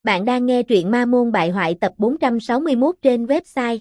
Bạn đang nghe truyện Ma Môn Bại Hoại tập 461 trên website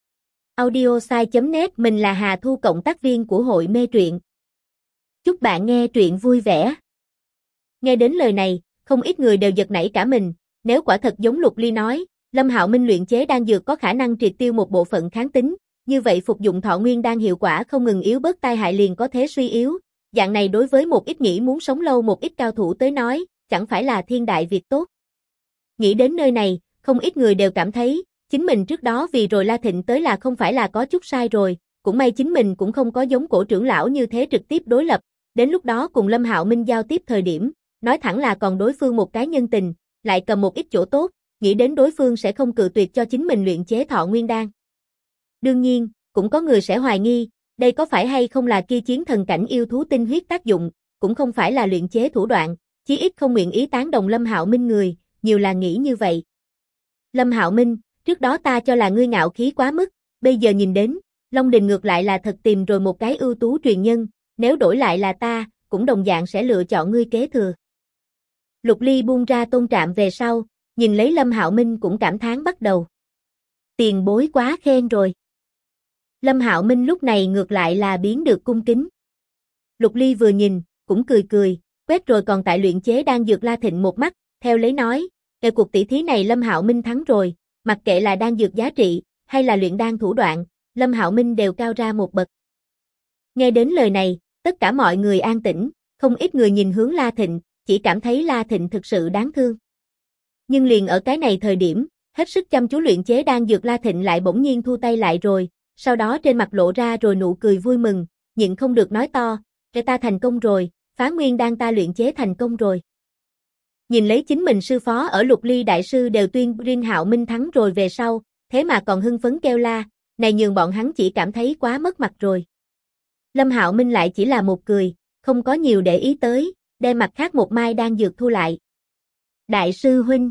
audiosai.net. Mình là Hà Thu, cộng tác viên của hội mê truyện. Chúc bạn nghe truyện vui vẻ. Nghe đến lời này, không ít người đều giật nảy cả mình. Nếu quả thật giống Lục Ly nói, Lâm Hạo Minh luyện chế đan dược có khả năng triệt tiêu một bộ phận kháng tính, như vậy phục dụng thọ nguyên đan hiệu quả không ngừng yếu bớt, tai hại liền có thế suy yếu. Dạng này đối với một ít nghĩ muốn sống lâu một ít cao thủ tới nói, chẳng phải là thiên đại việc tốt. Nghĩ đến nơi này, không ít người đều cảm thấy, chính mình trước đó vì rồi La Thịnh tới là không phải là có chút sai rồi, cũng may chính mình cũng không có giống cổ trưởng lão như thế trực tiếp đối lập, đến lúc đó cùng Lâm Hạo Minh giao tiếp thời điểm, nói thẳng là còn đối phương một cái nhân tình, lại cầm một ít chỗ tốt, nghĩ đến đối phương sẽ không cự tuyệt cho chính mình luyện chế thọ nguyên đan. Đương nhiên, cũng có người sẽ hoài nghi, đây có phải hay không là kia chiến thần cảnh yêu thú tinh huyết tác dụng, cũng không phải là luyện chế thủ đoạn, chí ít không nguyện ý tán đồng Lâm Hạo Minh người, nhiều là nghĩ như vậy. Lâm Hạo Minh, trước đó ta cho là ngươi ngạo khí quá mức, bây giờ nhìn đến, Long Đình ngược lại là thật tìm rồi một cái ưu tú truyền nhân, nếu đổi lại là ta, cũng đồng dạng sẽ lựa chọn ngươi kế thừa. Lục Ly buông ra Tôn Trạm về sau, nhìn lấy Lâm Hạo Minh cũng cảm thán bắt đầu. Tiền bối quá khen rồi. Lâm Hạo Minh lúc này ngược lại là biến được cung kính. Lục Ly vừa nhìn, cũng cười cười, quét rồi còn tại luyện chế đan dược La Thịnh một mắt, theo lấy nói, cuộc tỷ thí này Lâm Hạo Minh thắng rồi, mặc kệ là đan dược giá trị, hay là luyện đan thủ đoạn, Lâm Hạo Minh đều cao ra một bậc. Nghe đến lời này, tất cả mọi người an tĩnh, không ít người nhìn hướng La Thịnh, chỉ cảm thấy La Thịnh thực sự đáng thương. Nhưng liền ở cái này thời điểm, hết sức chăm chú luyện chế đan dược La Thịnh lại bỗng nhiên thu tay lại rồi, sau đó trên mặt lộ ra rồi nụ cười vui mừng, nhịn không được nói to, ta thành công rồi, Phá Nguyên đan ta luyện chế thành công rồi. Nhìn lấy chính mình sư phó ở Lục Ly đại sư đều tuyên Rin Hạo Minh thắng rồi về sau, thế mà còn hưng phấn kêu la, này nhường bọn hắn chỉ cảm thấy quá mất mặt rồi. Lâm Hạo Minh lại chỉ là một cười, không có nhiều để ý tới, đem mặt khác một mai đan dược thu lại. Đại sư huynh,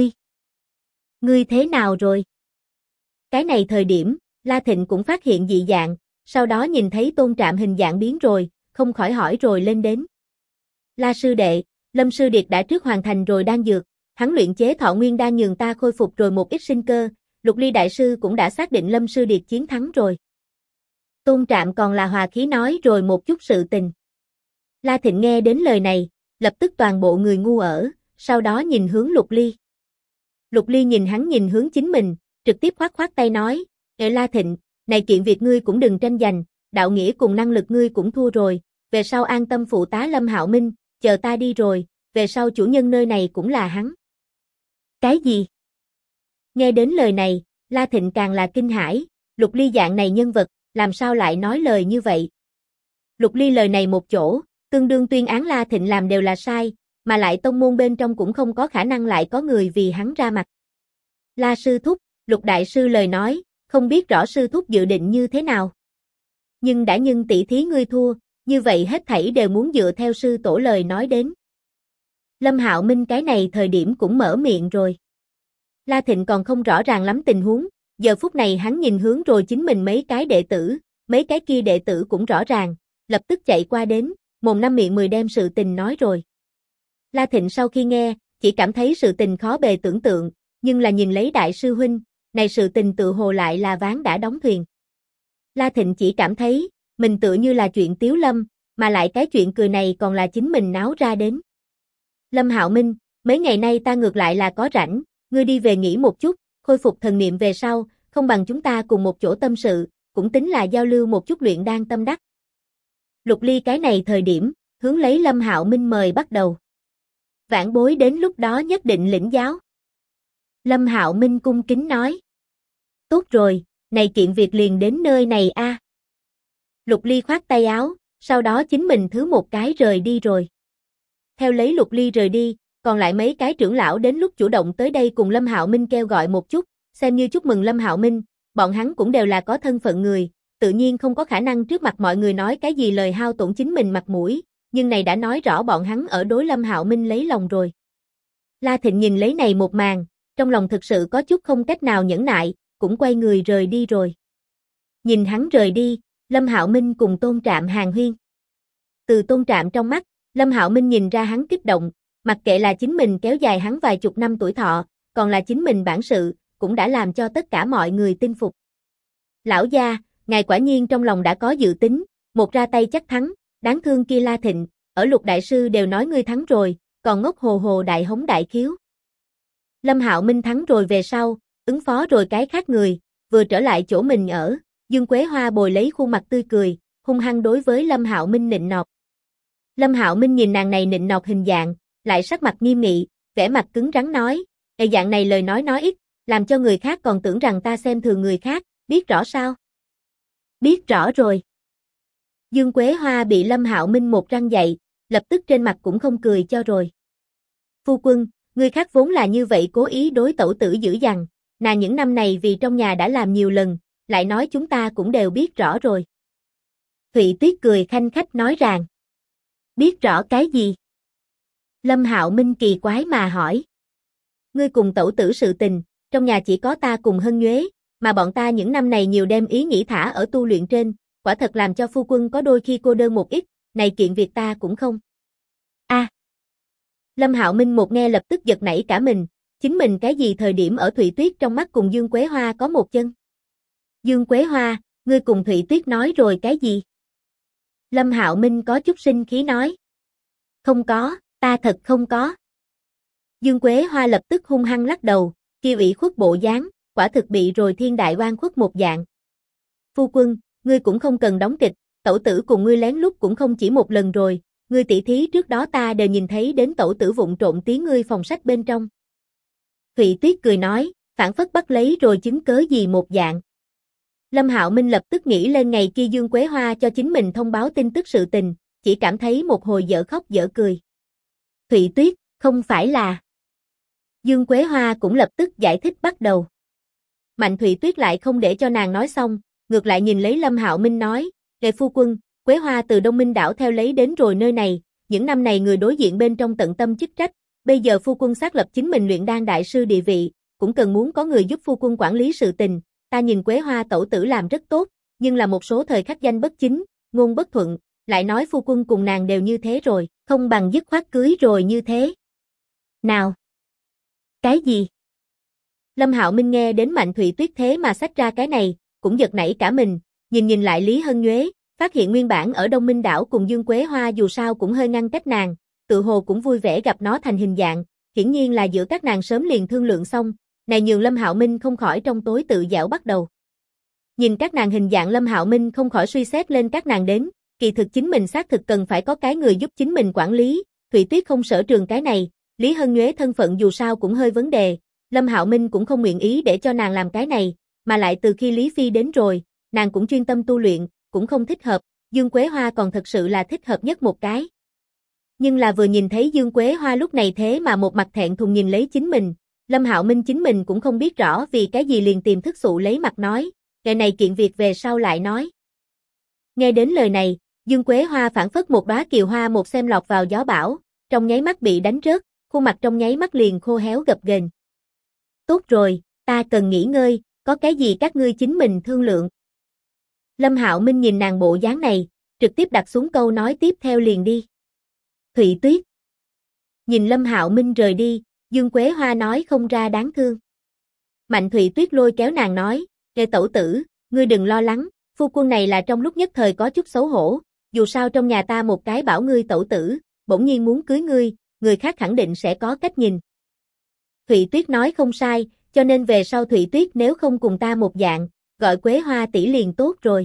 ngươi thế nào rồi? Cái này thời điểm, La Thịnh cũng phát hiện dị dạng, sau đó nhìn thấy Tôn Trạm hình dạng biến rồi, không khỏi hỏi rồi lên đến. La sư đệ, Lâm sư điệt đã trước hoàn thành rồi đan dược, hắn luyện chế thọ nguyên đan nhường ta khôi phục rồi một ít sinh cơ, Lục Ly đại sư cũng đã xác định Lâm sư điệt chiến thắng rồi. Tôn Trạm còn là hòa khí nói rồi một chút sự tình. La Thịnh nghe đến lời này, lập tức toàn bộ người ngu ở, sau đó nhìn hướng Lục Ly. Lục Ly nhìn hắn nhìn hướng chính mình, trực tiếp khoát khoát tay nói, La Thịnh, này kiện việc ngươi cũng đừng tranh giành, đạo nghĩa cùng năng lực ngươi cũng thua rồi, về sau an tâm phụ tá Lâm Hạo Minh, chờ ta đi rồi, về sau chủ nhân nơi này cũng là hắn. Cái gì? Nghe đến lời này, La Thịnh càng là kinh hãi, Lục Ly dạng này nhân vật, làm sao lại nói lời như vậy? Lục Ly lời này một chỗ, tương đương tuyên án La Thịnh làm đều là sai, mà lại tông môn bên trong cũng không có khả năng lại có người vì hắn ra mặt. La sư thúc, Lục đại sư lời nói, không biết rõ sư thúc dự định như thế nào. Nhưng đã nhưng tỷ thí ngươi thua, như vậy hết thảy đều muốn dựa theo sư tổ lời nói đến. Lâm Hạo Minh cái này thời điểm cũng mở miệng rồi. La Thịnh còn không rõ ràng lắm tình huống, giờ phút này hắn nhìn hướng rồi chính mình mấy cái đệ tử, mấy cái kia đệ tử cũng rõ ràng, lập tức chạy qua đến, mồm năm miệng 10 đem sự tình nói rồi. La Thịnh sau khi nghe, chỉ cảm thấy sự tình khó bề tưởng tượng, nhưng là nhìn lấy đại sư huynh, này sự tình tự hồ lại là ván đã đóng thuyền. La Thịnh chỉ cảm thấy, mình tựa như là chuyện tiếu lâm, mà lại cái chuyện cười này còn là chính mình náo ra đến. Lâm Hạo Minh, mấy ngày nay ta ngược lại là có rảnh, ngươi đi về nghỉ một chút, khôi phục thần niệm về sau, không bằng chúng ta cùng một chỗ tâm sự, cũng tính là giao lưu một chút luyện đan tâm đắc. Lục Ly cái này thời điểm, hướng lấy Lâm Hạo Minh mời bắt đầu. Vãn bối đến lúc đó nhất định lĩnh giáo. Lâm Hạo Minh cung kính nói. Tốt rồi, này kiện việc liền đến nơi này a. Lục Ly khoát tay áo, sau đó chính mình thứ một cái rời đi rồi. Theo lấy Lục Ly rời đi, còn lại mấy cái trưởng lão đến lúc chủ động tới đây cùng Lâm Hạo Minh kêu gọi một chút, xem như chúc mừng Lâm Hạo Minh, bọn hắn cũng đều là có thân phận người, tự nhiên không có khả năng trước mặt mọi người nói cái gì lời hao tổn chính mình mặt mũi, nhưng này đã nói rõ bọn hắn ở đối Lâm Hạo Minh lấy lòng rồi. La Thịnh nhìn lấy này một màn, trong lòng thực sự có chút không cách nào nhẫn nại, cũng quay người rời đi rồi. Nhìn hắn rời đi, Lâm Hạo Minh cùng Tôn Trạm hàn huyên. Từ Tôn Trạm trong mắt, Lâm Hạo Minh nhìn ra hắn kích động, mặc kệ là chính mình kéo dài hắn vài chục năm tuổi thọ, còn là chính mình bản sự, cũng đã làm cho tất cả mọi người tin phục. Lão gia, ngài quả nhiên trong lòng đã có dự tính, một ra tay chắc thắng, đáng thương kia La Thịnh, ở Lục đại sư đều nói ngươi thắng rồi, còn ngốc hồ hồ đại hống đại khiếu. Lâm Hạo Minh thắng rồi về sau, ứng phó rồi cái khác người, vừa trở lại chỗ mình ở, Dương Quế Hoa bồi lấy khuôn mặt tươi cười, hung hăng đối với Lâm Hạo Minh nịnh nọt. Lâm Hạo Minh nhìn nàng này nịnh nọt hình dạng, lại sắc mặt nghiêm nghị, vẻ mặt cứng rắn nói, dạng này lời nói ít, làm cho người khác còn tưởng rằng ta xem thường người khác, biết rõ sao? Biết rõ rồi. Dương Quế Hoa bị Lâm Hạo Minh một răng dạy, lập tức trên mặt cũng không cười cho rồi. Phu quân, người khác vốn là như vậy cố ý đối tẩu tử dữ dằn, nàng những năm này vì trong nhà đã làm nhiều lần, lại nói chúng ta cũng đều biết rõ rồi. Thụy Tuyết cười khanh khách nói rằng, biết rõ cái gì? Lâm Hạo Minh kỳ quái mà hỏi. Ngươi cùng tẩu tử sự tình, trong nhà chỉ có ta cùng Hân Nhuế, mà bọn ta những năm này nhiều đêm ý nghĩ thả ở tu luyện trên, quả thật làm cho phu quân có đôi khi cô đơn một ít, này kiện việc ta cũng không. Lâm Hạo Minh một nghe lập tức giật nảy cả mình, chính mình cái gì thời điểm ở Thụy Tuyết trong mắt cùng Dương Quế Hoa có một chân. Dương Quế Hoa, ngươi cùng Thụy Tuyết nói rồi cái gì? Lâm Hạo Minh có chút sinh khí nói. Không có, ta thật không có. Dương Quế Hoa lập tức hung hăng lắc đầu, kia ủy khuất bộ dáng, quả thực bị rồi thiên đại oan khuất một dạng. Phu quân, ngươi cũng không cần đóng kịch, tẩu tử cùng ngươi lén lút cũng không chỉ một lần rồi, ngươi tỷ thí trước đó ta đều nhìn thấy đến tẩu tử vụng trộm tiếng ngươi phòng sách bên trong. Thụy Tuyết cười nói, phản phất bắt lấy rồi chứng cớ gì một dạng. Lâm Hạo Minh lập tức nghĩ lên ngày kia Dương Quế Hoa cho chính mình thông báo tin tức sự tình, chỉ cảm thấy một hồi dở khóc dở cười. Thụy Tuyết, không phải là... Dương Quế Hoa cũng lập tức giải thích bắt đầu. Mạnh Thụy Tuyết lại không để cho nàng nói xong, ngược lại nhìn lấy Lâm Hạo Minh nói, Lệ phu quân, Quế Hoa từ Đông Minh đảo theo lấy đến rồi nơi này, những năm này người đối diện bên trong tận tâm chức trách, bây giờ phu quân xác lập chính mình luyện đan đại sư địa vị, cũng cần muốn có người giúp phu quân quản lý sự tình, ta nhìn Quế Hoa tẩu tử làm rất tốt, nhưng là một số thời khắc danh bất chính, ngôn bất thuận, lại nói phu quân cùng nàng đều như thế rồi, không bằng dứt khoát cưới rồi như thế. Nào! Cái gì? Lâm Hạo Minh nghe đến Mạnh Thụy Tuyết thế mà xách ra cái này, cũng giật nảy cả mình, nhìn lại Lý Hân Nhuế, phát hiện nguyên bản ở Đông Minh đảo cùng Dương Quế Hoa dù sao cũng hơi ngăn cách nàng, tự hồ cũng vui vẻ gặp nó thành hình dạng, hiển nhiên là giữa các nàng sớm liền thương lượng xong, này nhường Lâm Hạo Minh không khỏi trong tối tự giảo bắt đầu. Nhìn các nàng hình dạng Lâm Hạo Minh không khỏi suy xét lên các nàng đến, kỳ thực chính mình xác thực cần phải có cái người giúp chính mình quản lý, Thụy Tuyết không sở trường cái này, Lý Hân Nhuế thân phận dù sao cũng hơi vấn đề, Lâm Hạo Minh cũng không nguyện ý để cho nàng làm cái này, mà lại từ khi Lý Phi đến rồi, nàng cũng chuyên tâm tu luyện, cũng không thích hợp, Dương Quế Hoa còn thật sự là thích hợp nhất một cái. Nhưng là vừa nhìn thấy Dương Quế Hoa lúc này thế mà một mặt thẹn thùng nhìn lấy chính mình, Lâm Hạo Minh chính mình cũng không biết rõ vì cái gì liền tìm thức dụ lấy mặt nói, ngày này kiện việc về sau lại nói. Nghe đến lời này, Dương Quế Hoa phảng phất một đóa kiều hoa một xem lọt vào gió bão, trong nháy mắt bị đánh rớt, khuôn mặt trong nháy mắt liền khô héo gập ghềnh. Tốt rồi, ta cần nghỉ ngơi, có cái gì các ngươi chính mình thương lượng. Lâm Hạo Minh nhìn nàng bộ dáng này, trực tiếp đặt xuống câu nói tiếp theo liền đi. Thụy Tuyết. Nhìn Lâm Hạo Minh rời đi, Dương Quế Hoa nói không ra đáng thương. Mạnh Thụy Tuyết lôi kéo nàng nói, Lê tẩu tử, ngươi đừng lo lắng, phu quân này là trong lúc nhất thời có chút xấu hổ, dù sao trong nhà ta một cái bảo ngươi tẩu tử, bỗng nhiên muốn cưới ngươi, người khác khẳng định sẽ có cách nhìn. Thụy Tuyết nói không sai, cho nên về sau Thụy Tuyết nếu không cùng ta một dạng, gọi Quế Hoa tỷ liền tốt rồi.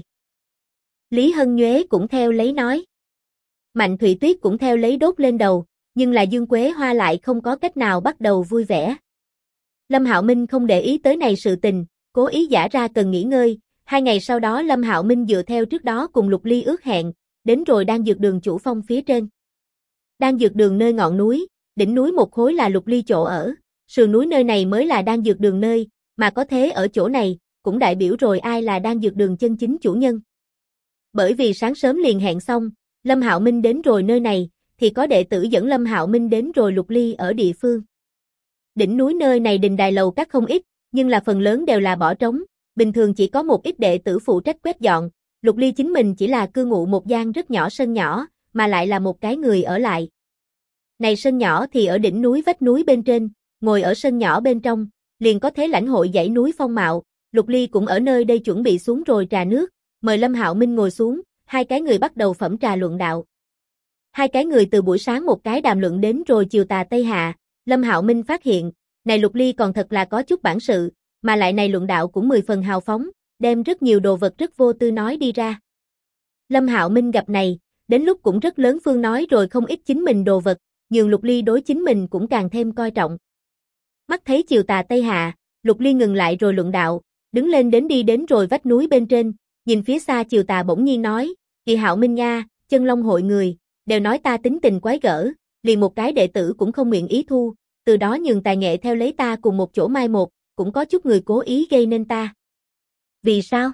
Lý Hân Nhuế cũng theo lấy nói. Mạnh Thụy Tuyết cũng theo lấy đốt lên đầu, nhưng là Dương Quế Hoa lại không có cách nào bắt đầu vui vẻ. Lâm Hạo Minh không để ý tới này sự tình, cố ý giả ra cần nghỉ ngơi, 2 ngày sau đó Lâm Hạo Minh dựa theo trước đó cùng Lục Ly ước hẹn, đến rồi Đan Dược Đường chủ phong phía trên. Đan Dược Đường nơi ngọn núi, đỉnh núi một khối là Lục Ly chỗ ở, sườn núi nơi này mới là Đan Dược Đường nơi, mà có thế ở chỗ này, cũng đại biểu rồi ai là Đan Dược Đường chân chính chủ nhân. Bởi vì sáng sớm liền hẹn xong, Lâm Hạo Minh đến rồi nơi này, thì có đệ tử dẫn Lâm Hạo Minh đến rồi Lục Ly ở địa phương. Đỉnh núi nơi này đình đài lầu các không ít, nhưng là phần lớn đều là bỏ trống, bình thường chỉ có một ít đệ tử phụ trách quét dọn, Lục Ly chính mình chỉ là cư ngụ một gian rất nhỏ sân nhỏ, mà lại là một cái người ở lại. Này sân nhỏ thì ở đỉnh núi vách núi bên trên, ngồi ở sân nhỏ bên trong, liền có thể lãnh hội dãy núi phong mạo. Lục Ly cũng ở nơi đây chuẩn bị xuống rồi trà nước, mời Lâm Hạo Minh ngồi xuống, hai cái người bắt đầu phẩm trà luận đạo. Hai cái người từ buổi sáng một cái đàm luận đến rồi chiều tà Tây Hạ, Lâm Hạo Minh phát hiện, này Lục Ly còn thật là có chút bản sự, mà lại này luận đạo cũng 10 phần hào phóng, đem rất nhiều đồ vật rất vô tư nói đi ra. Lâm Hạo Minh gặp này, đến lúc cũng rất lớn phương nói rồi không ít chính mình đồ vật, nhường Lục Ly đối chính mình cũng càng thêm coi trọng. Mắt thấy chiều tà Tây Hạ, Lục Ly ngừng lại rồi luận đạo, đứng lên đến đi đến rồi vách núi bên trên, nhìn phía xa chiều tà bỗng nhiên nói, Kỳ Hạo Minh nha, Chân Long hội người, đều nói ta tính tình quái gở, liền một cái đệ tử cũng không nguyện ý thu, từ đó nhường tài nghệ theo lấy ta cùng một chỗ mai một, cũng có chút người cố ý gây nên ta. Vì sao?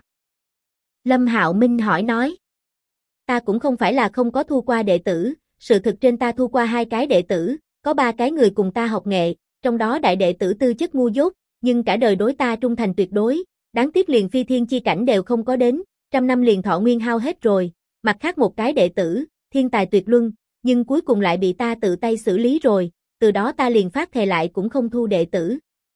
Lâm Hạo Minh hỏi nói. Ta cũng không phải là không có thu qua đệ tử, sự thực trên ta thu qua 2 cái đệ tử, có 3 cái người cùng ta học nghệ, trong đó đại đệ tử tư chất ngu dốt, nhưng cả đời đối ta trung thành tuyệt đối, đáng tiếc liền phi thiên chi cảnh đều không có đến, 100 năm liền thọ nguyên hao hết rồi, mặt khác một cái đệ tử, thiên tài tuyệt luân, nhưng cuối cùng lại bị ta tự tay xử lý rồi, từ đó ta liền phát thề lại cũng không thu đệ tử.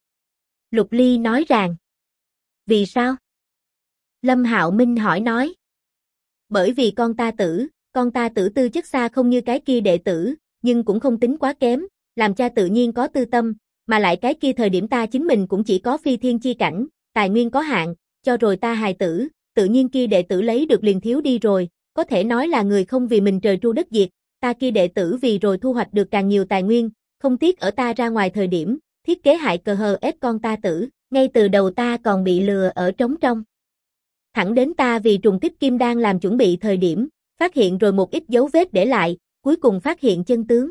Lục Ly nói rằng. Vì sao? Lâm Hạo Minh hỏi nói. Bởi vì con ta tử tư chất xa không như cái kia đệ tử, nhưng cũng không tính quá kém, làm cha tự nhiên có tư tâm, mà lại cái kia thời điểm ta chính mình cũng chỉ có phi thiên chi cảnh, tài nguyên có hạn, cho rồi ta hài tử, tự nhiên kia đệ tử lấy được liền thiếu đi rồi, có thể nói là người không vì mình trời tru đất diệt, ta kia đệ tử vì rồi thu hoạch được càng nhiều tài nguyên, không tiếc ở ta ra ngoài thời điểm, thiết kế hại cờ hờ ép con ta tử, ngay từ đầu ta còn bị lừa ở trống trong. Thẳng đến ta vì trùng kích kim đan làm chuẩn bị thời điểm, phát hiện rồi một ít dấu vết để lại, cuối cùng phát hiện chân tướng.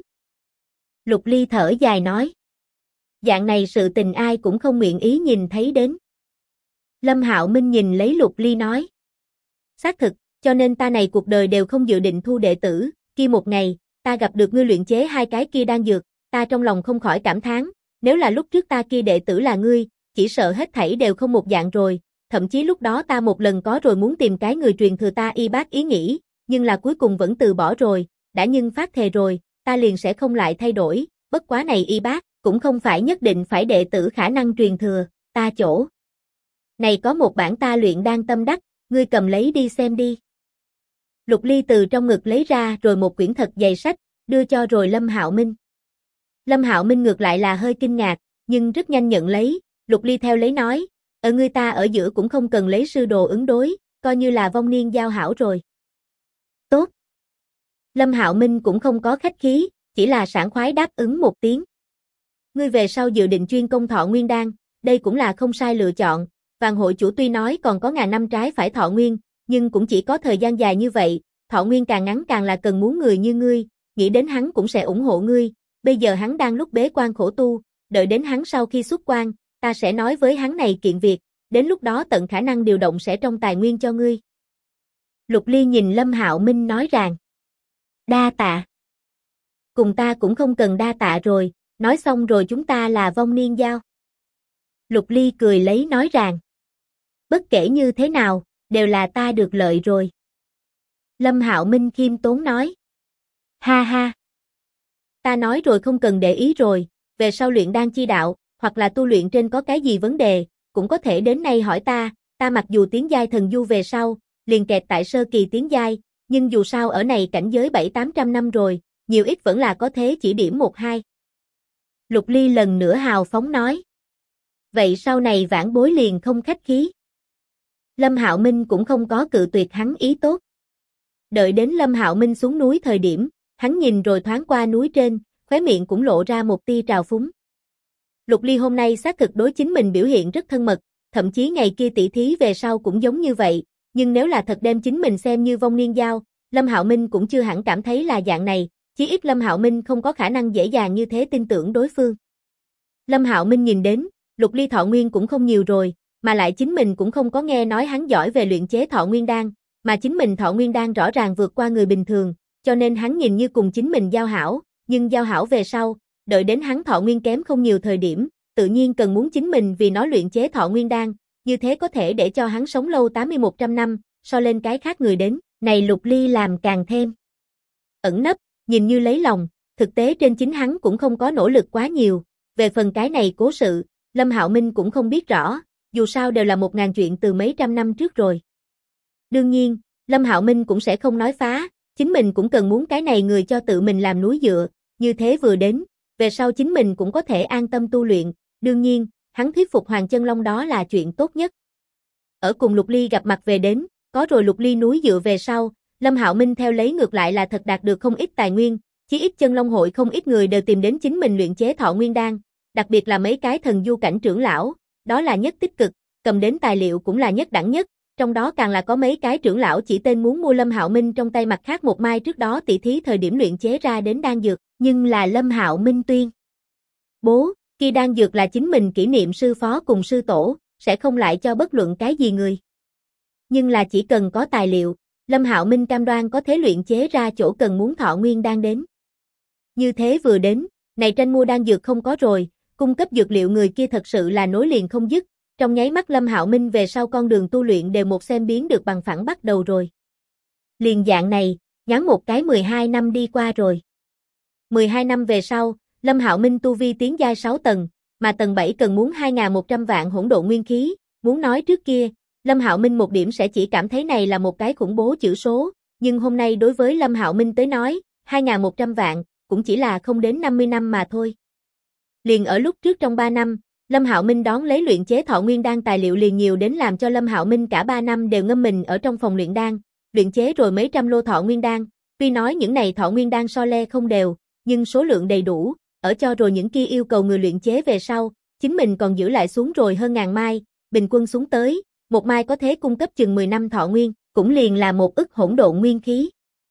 Lục Ly thở dài nói. Dạng này sự tình ai cũng không nguyện ý nhìn thấy đến. Lâm Hạo Minh nhìn lấy Lục Ly nói. Xác thực, cho nên ta này cuộc đời đều không dự định thu đệ tử, kia một ngày, ta gặp được ngươi luyện chế 2 cái kia đan dược, ta trong lòng không khỏi cảm thán, nếu là lúc trước ta kia đệ tử là ngươi, chỉ sợ hết thảy đều không một dạng rồi, thậm chí lúc đó ta một lần có rồi muốn tìm cái người truyền thừa ta y bác ý nghĩ, nhưng là cuối cùng vẫn từ bỏ rồi, đã nhưng phát thề rồi, ta liền sẽ không lại thay đổi, bất quá này y bác, cũng không phải nhất định phải đệ tử khả năng truyền thừa, ta chỗ. Này có một bản ta luyện đan tâm đắc, ngươi cầm lấy đi xem đi. Lục Ly từ trong ngực lấy ra rồi một quyển thật dày sách, đưa cho rồi Lâm Hạo Minh. Lâm Hạo Minh ngược lại là hơi kinh ngạc, nhưng rất nhanh nhận lấy, Lục Ly theo lấy nói, ở ngươi ta ở giữa cũng không cần lấy sư đồ ứng đối, coi như là vong niên giao hảo rồi. Tốt. Lâm Hạo Minh cũng không có khách khí, chỉ là sảng khoái đáp ứng một tiếng. Ngươi về sau dự định chuyên công thọ nguyên đan, đây cũng là không sai lựa chọn, Vạn hội chủ tuy nói còn có ngàn năm trái phải thọ nguyên, nhưng cũng chỉ có thời gian dài như vậy, thọ nguyên càng ngắn càng là cần muốn người như ngươi, nghĩ đến hắn cũng sẽ ủng hộ ngươi, bây giờ hắn đang lúc bế quan khổ tu, đợi đến hắn sau khi xuất quan, ta sẽ nói với hắn này kiện việc, đến lúc đó tận khả năng điều động sẽ trong tài nguyên cho ngươi. Lục Ly nhìn Lâm Hạo Minh nói rằng, đa tạ. Cùng ta cũng không cần đa tạ rồi, nói xong rồi chúng ta là vong niên giao. Lục Ly cười lấy nói rằng, bất kể như thế nào, đều là ta được lợi rồi. Lâm Hạo Minh khiêm tốn nói, ha ha. Ta nói rồi không cần để ý rồi, về sau luyện đan chi đạo, hoặc là tu luyện trên có cái gì vấn đề, cũng có thể đến nay hỏi ta mặc dù tiến giai thần du về sau, liền kẹt tại sơ kỳ tiến giai, nhưng dù sao ở này cảnh giới 700-800 năm rồi, nhiều ít vẫn là có thế chỉ điểm 1-2. Lục Ly lần nữa hào phóng nói. Vậy sau này vãn bối liền không khách khí. Lâm Hạo Minh cũng không có cự tuyệt hắn ý tốt. Đợi đến Lâm Hạo Minh xuống núi thời điểm, hắn nhìn rồi thoáng qua núi trên, khóe miệng cũng lộ ra một tia trào phúng. Lục Ly hôm nay xác thực đối chính mình biểu hiện rất thân mật, thậm chí ngày kia tỷ thí về sau cũng giống như vậy, nhưng nếu là thật đem chính mình xem như vong niên giao, Lâm Hạo Minh cũng chưa hẳn cảm thấy là dạng này, chí ít Lâm Hạo Minh không có khả năng dễ dàng như thế tin tưởng đối phương. Lâm Hạo Minh nhìn đến, Lục Ly thọ nguyên cũng không nhiều rồi, mà lại chính mình cũng không có nghe nói hắn giỏi về luyện chế thọ nguyên đan, mà chính mình thọ nguyên đan rõ ràng vượt qua người bình thường, cho nên hắn nhìn như cùng chính mình giao hảo, nhưng giao hảo về sau, đợi đến hắn thọ nguyên kém không nhiều thời điểm, tự nhiên cần muốn chính mình vì nó luyện chế thọ nguyên đan, như thế có thể để cho hắn sống lâu 80-100 năm, so lên cái khác người đến, này Lục Ly làm càng thêm ẩn nấp, nhìn như lấy lòng, thực tế trên chính hắn cũng không có nỗ lực quá nhiều, Về phần cái này cố sự, Lâm Hạo Minh cũng không biết rõ, dù sao đều là 1000 chuyện từ mấy trăm năm trước rồi. Đương nhiên, Lâm Hạo Minh cũng sẽ không nói phá, chính mình cũng cần muốn cái này người cho tự mình làm núi dựa, như thế vừa đến, về sau chính mình cũng có thể an tâm tu luyện, đương nhiên, hắn thuyết phục Hoàng Chân Long đó là chuyện tốt nhất. Ở cùng Lục Ly gặp mặt về đến, có rồi Lục Ly núi dựa về sau, Lâm Hạo Minh theo lấy ngược lại là thật đạt được không ít tài nguyên, chí ít Chân Long hội không ít người đều tìm đến chính mình luyện chế Thọ Nguyên đan, đặc biệt là mấy cái thần du cảnh trưởng lão, đó là nhất tích cực, cầm đến tài liệu cũng là nhất đẳng nhất, trong đó càng là có mấy cái trưởng lão chỉ tên muốn mua Lâm Hạo Minh trong tay mặt khác một mai trước đó tỷ thí thời điểm luyện chế ra đến đan dược, nhưng là Lâm Hạo Minh tuyên bố, khi đan dược là chính mình kỷ niệm sư phó cùng sư tổ, sẽ không lại cho bất luận cái gì người. Nhưng là chỉ cần có tài liệu, Lâm Hạo Minh cam đoan có thể luyện chế ra chỗ cần muốn Thọ Nguyên đan đến. Như thế vừa đến, này tranh mua đan dược không có rồi, cung cấp dược liệu người kia thật sự là nối liền không dứt, trong nháy mắt Lâm Hạo Minh về sau con đường tu luyện đều một xem biến được bằng phẳng bắt đầu rồi. Liền dạng này, ngắn một cái 12 năm đi qua rồi. 12 năm về sau, Lâm Hạo Minh tu vi tiến giai 6 tầng, mà tầng 7 cần muốn 2100 vạn hỗn độn nguyên khí, muốn nói trước kia, Lâm Hạo Minh một điểm sẽ chỉ cảm thấy này là một cái khủng bố chữ số, nhưng hôm nay đối với Lâm Hạo Minh tới nói, 2100 vạn cũng chỉ là không đến 50 năm mà thôi. Liền ở lúc trước trong 3 năm, Lâm Hạo Minh đón lấy luyện chế Thọ Nguyên đan tài liệu liền nhiều đến làm cho Lâm Hạo Minh cả 3 năm đều ngâm mình ở trong phòng luyện đan, luyện chế rồi mấy trăm lô Thọ Nguyên đan, tuy nói những này Thọ Nguyên đan so le không đều, nhưng số lượng đầy đủ, ở cho rồi những kia yêu cầu người luyện chế về sau, chính mình còn giữ lại xuống rồi hơn 1000 mai, bình quân xuống tới, một mai có thể cung cấp chừng 10 năm Thọ Nguyên, cũng liền là 1 ức hỗn độn nguyên khí.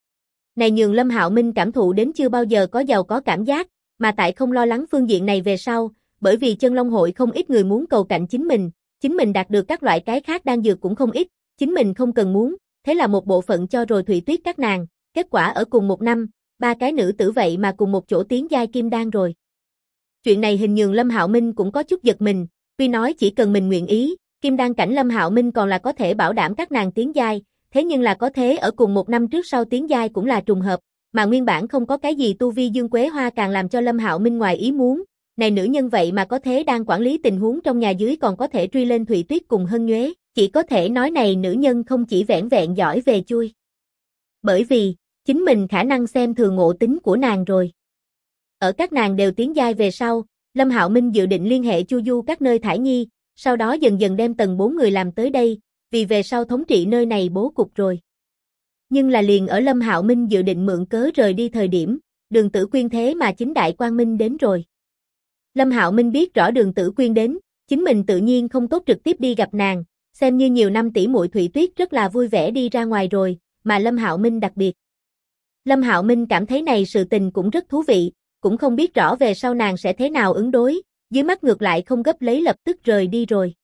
Này nhường Lâm Hạo Minh cảm thụ đến chưa bao giờ có giàu có cảm giác, mà tại không lo lắng phương diện này về sau, bởi vì Chân Long hội không ít người muốn cầu cạnh chính mình đạt được các loại cái khác đan dược cũng không ít, chính mình không cần muốn, thế là một bộ phận cho rồi Thủy Tuyết các nàng, kết quả ở cùng một năm, 3 cái nữ tử vậy mà cùng một chỗ tiến giai kim đan rồi. Chuyện này hình nhường Lâm Hạo Minh cũng có chút giật mình, tuy nói chỉ cần mình nguyện ý, kim đan cảnh Lâm Hạo Minh còn là có thể bảo đảm các nàng tiến giai, thế nhưng là có thế ở cùng một năm trước sau tiến giai cũng là trùng hợp, mà nguyên bản không có cái gì tu vi Dương Quế Hoa càng làm cho Lâm Hạo Minh ngoài ý muốn, này nữ nhân vậy mà có thế đang quản lý tình huống trong nhà dưới còn có thể truy lên Thủy Tuyết cùng Hân Nhuế, chỉ có thể nói này nữ nhân không chỉ vẻn vẹn giỏi về chui. Bởi vì, chính mình khả năng xem thường ngộ tính của nàng rồi. Ở các nàng đều tiến giai về sau, Lâm Hạo Minh dự định liên hệ chu du các nơi thải nhi, sau đó dần dần đem tầng 4 người làm tới đây, vì về sau thống trị nơi này bố cục rồi. Nhưng là liền ở Lâm Hạo Minh dự định mượn cớ rời đi thời điểm, Đường Tử Quyên thế mà chính đại quang minh đến rồi. Lâm Hạo Minh biết rõ Đường Tử Quyên đến, chính mình tự nhiên không tốt trực tiếp đi gặp nàng, xem như nhiều năm tỷ muội Thủy Tuyết rất là vui vẻ đi ra ngoài rồi, mà Lâm Hạo Minh đặc biệt. Lâm Hạo Minh cảm thấy này sự tình cũng rất thú vị, cũng không biết rõ về sau nàng sẽ thế nào ứng đối, dưới mắt ngược lại không gấp lấy lập tức rời đi rồi.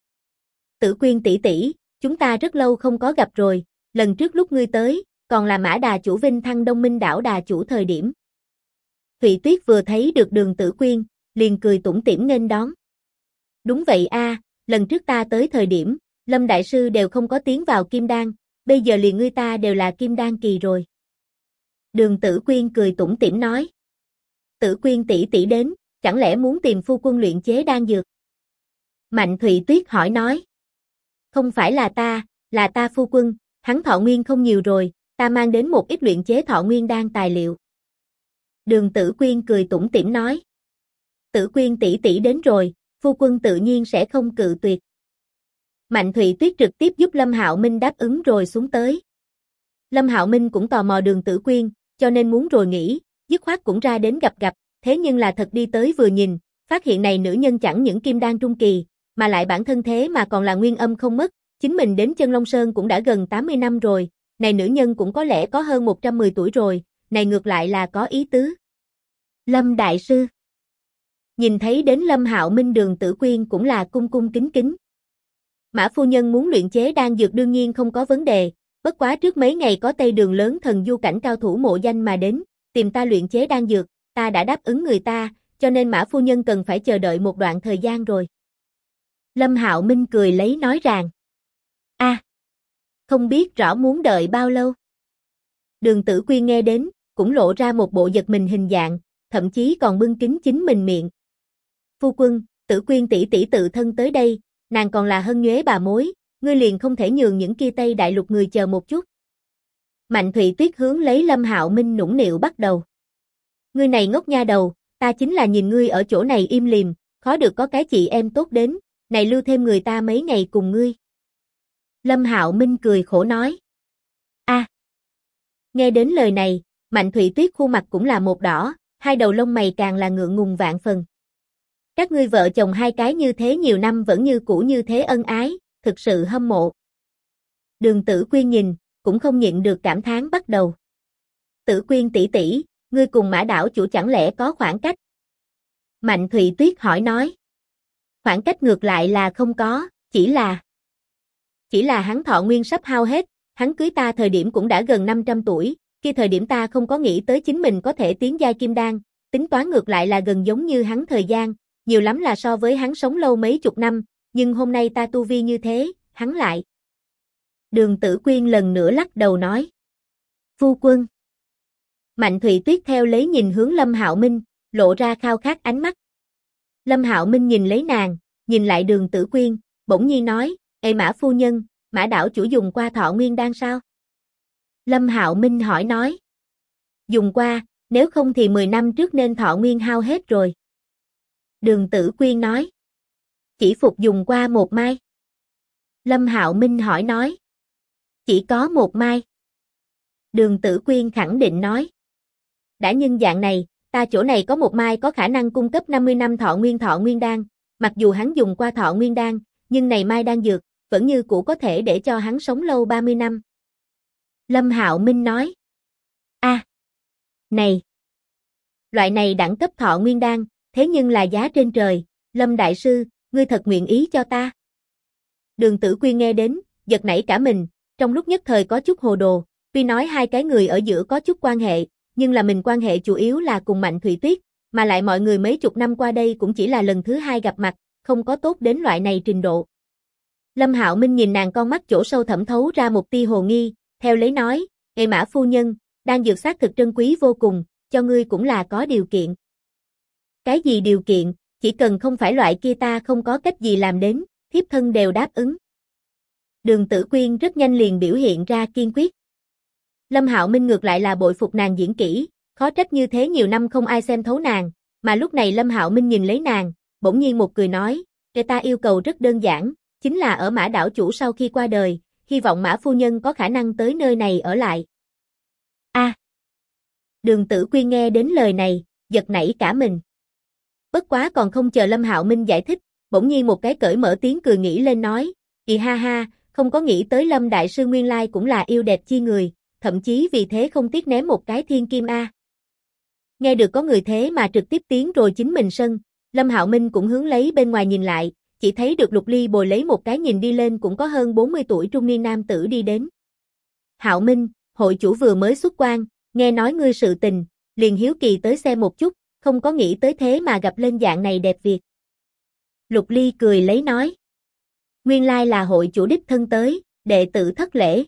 Tử Quyên tỷ tỷ, chúng ta rất lâu không có gặp rồi, lần trước lúc ngươi tới, còn là Mã Đà chủ Vinh Thăng Đông Minh đảo Đà chủ thời điểm. Thủy Tuyết vừa thấy được Đường Tử Quyên, liền cười tủm tỉm nghênh đón. Đúng vậy a, lần trước ta tới thời điểm, Lâm đại sư đều không có tiến vào kim đan, bây giờ liền ngươi ta đều là kim đan kỳ rồi. Đường Tử Quyên cười tủm tỉm nói. Tử Quyên tỷ tỷ đến, chẳng lẽ muốn tìm phu quân luyện chế đan dược? Mạnh Thủy Tuyết hỏi nói. Không phải là ta phu quân, hắn thọ nguyên không nhiều rồi, ta mang đến một ít luyện chế thọ nguyên đan tài liệu. Đường Tử Quyên cười tủm tỉm nói. Tử Quyên tỷ tỷ đến rồi, phu quân tự nhiên sẽ không cự tuyệt. Mạnh Thủy Tuyết trực tiếp giúp Lâm Hạo Minh đáp ứng rồi xuống tới. Lâm Hạo Minh cũng tò mò Đường Tử Quyên, cho nên muốn rồi nghĩ, dứt khoát cũng ra đến gặp, thế nhưng là thật đi tới vừa nhìn, phát hiện này nữ nhân chẳng những kim đan trung kỳ, mà lại bản thân thế mà còn là nguyên âm không mất, chính mình đến Chân Long Sơn cũng đã gần 80 năm rồi, này nữ nhân cũng có lẽ có hơn 110 tuổi rồi, này ngược lại là có ý tứ. Lâm đại sư. Nhìn thấy đến Lâm Hạo Minh Đường Tử Quyên cũng là cung cung kính kính. Mã phu nhân muốn luyện chế đan dược đương nhiên không có vấn đề, bất quá trước mấy ngày có Tây Đường lớn thần du cảnh cao thủ mộ danh mà đến, tìm ta luyện chế đan dược, ta đã đáp ứng người ta, cho nên Mã phu nhân cần phải chờ đợi một đoạn thời gian rồi. Lâm Hạo Minh cười lấy nói rằng. Không biết rõ muốn đợi bao lâu. Đường Tử Quyên nghe đến, cũng lộ ra một bộ giật mình hình dạng, thậm chí còn bưng kín chính mình miệng. Phu quân, Tử Quyên tỷ tỷ tự thân tới đây, nàng còn là hân nhuế bà mối, ngươi liền không thể nhường những kia Tây Đại Lục người chờ một chút. Mạnh Thụy Tuyết hướng lấy Lâm Hạo Minh nũng nịu bắt đầu. Ngươi này ngốc nha đầu, ta chính là nhìn ngươi ở chỗ này im lìm, khó được có cái chị em tốt đến, này lưu thêm người ta mấy ngày cùng ngươi. Lâm Hạo Minh cười khổ nói. A. Nghe đến lời này, Mạnh Thụy Tuyết khuôn mặt cũng là một đỏ, hai đầu lông mày càng là ngượng ngùng vạn phần. Các ngươi vợ chồng hai cái như thế nhiều năm vẫn như cũ như thế ân ái, thực sự hâm mộ. Đường Tử Quyên nhìn, cũng không nhịn được cảm thán bắt đầu. Tử Quyên tỷ tỷ, ngươi cùng Mã đảo chủ chẳng lẽ có khoảng cách? Mạnh Thụy Tuyết hỏi nói. Khoảng cách ngược lại là không có, chỉ là hắn thọ nguyên sắp hao hết, hắn cưới ta thời điểm cũng đã gần 500 tuổi, khi thời điểm ta không có nghĩ tới chính mình có thể tiến giai kim đan, tính toán ngược lại là gần giống như hắn thời gian, nhiều lắm là so với hắn sống lâu mấy chục năm, nhưng hôm nay ta tu vi như thế, hắn lại. Đường Tử Quyên lần nữa lắc đầu nói. Phu quân. Mạnh Thụy Tuyết theo lấy nhìn hướng Lâm Hạo Minh, lộ ra khao khát ánh mắt. Lâm Hạo Minh nhìn lấy nàng, nhìn lại Đường Tử Quyên, bỗng nhiên nói, Ê Mã phu nhân, Mã đảo chủ dùng qua thọ nguyên đan sao? Lâm Hạo Minh hỏi nói. Dùng qua, nếu không thì 10 năm trước nên thọ nguyên hao hết rồi. Đường Tử Quyên nói. Chỉ phục dùng qua một mai. Lâm Hạo Minh hỏi nói. Chỉ có một mai. Đường Tử Quyên khẳng định nói. Đã nhân dạng này, ta chỗ này có một mai có khả năng cung cấp 50 năm thọ nguyên đan, mặc dù hắn dùng qua thọ nguyên đan, nhưng này mai đan dược, vẫn như cũ có thể để cho hắn sống lâu 30 năm. Lâm Hạo Minh nói. A, này, loại này đẳng cấp thọ nguyên đan, thế nhưng là giá trên trời, Lâm Đại Sư, ngươi thật nguyện ý cho ta. Đường Tử Quyên nghe đến, giật nảy cả mình, trong lúc nhất thời có chút hồ đồ, tuy nói hai cái người ở giữa có chút quan hệ, nhưng là mình quan hệ chủ yếu là cùng Mạnh Thụy Tuyết, mà lại mọi người mấy chục năm qua đây cũng chỉ là lần thứ hai gặp mặt, không có tốt đến loại này trình độ. Lâm Hạo Minh nhìn nàng con mắt chỗ sâu thẳm thấu ra một tia hồ nghi, theo lấy nói, Ê Mã phu nhân, đang dược xác thực trân quý vô cùng, cho ngươi cũng là có điều kiện. Cái gì điều kiện, chỉ cần không phải loại kia ta không có cách gì làm đến, thiếp thân đều đáp ứng. Đường Tử Quyên rất nhanh liền biểu hiện ra kiên quyết. Lâm Hạo Minh ngược lại là bội phục nàng diễn kỹ, khó trách như thế nhiều năm không ai xem thấu nàng, mà lúc này Lâm Hạo Minh nhìn lấy nàng, bỗng nhiên một cười nói, Kẻ ta yêu cầu rất đơn giản, chính là ở Mã đảo chủ sau khi qua đời, hy vọng Mã phu nhân có khả năng tới nơi này ở lại. A. Đường Tử Quyên nghe đến lời này, giật nảy cả mình. Bất quá còn không chờ Lâm Hạo Minh giải thích, bỗng nhiên một cái cởi mở tiếng cười nghĩ lên nói, Ì ha ha, không có nghĩ tới Lâm Đại Sư nguyên lai cũng là yêu đẹp chi người, thậm chí vì thế không tiếc ném một cái thiên kim A. Nghe được có người thế mà trực tiếp tiến rồi chính mình sân, Lâm Hạo Minh cũng hướng lấy bên ngoài nhìn lại, chỉ thấy được Lục Ly bồi lấy một cái nhìn đi lên cũng có hơn 40 tuổi trung niên nam tử đi đến. Hạo Minh, hội chủ vừa mới xuất quan, nghe nói ngươi sự tình, liền hiếu kỳ tới xem một chút, không có nghĩ tới thế mà gặp lên dạng này đẹp việc. Lục Ly cười lấy nói. Nguyên lai là hội chủ đích thân tới, đệ tử thất lễ.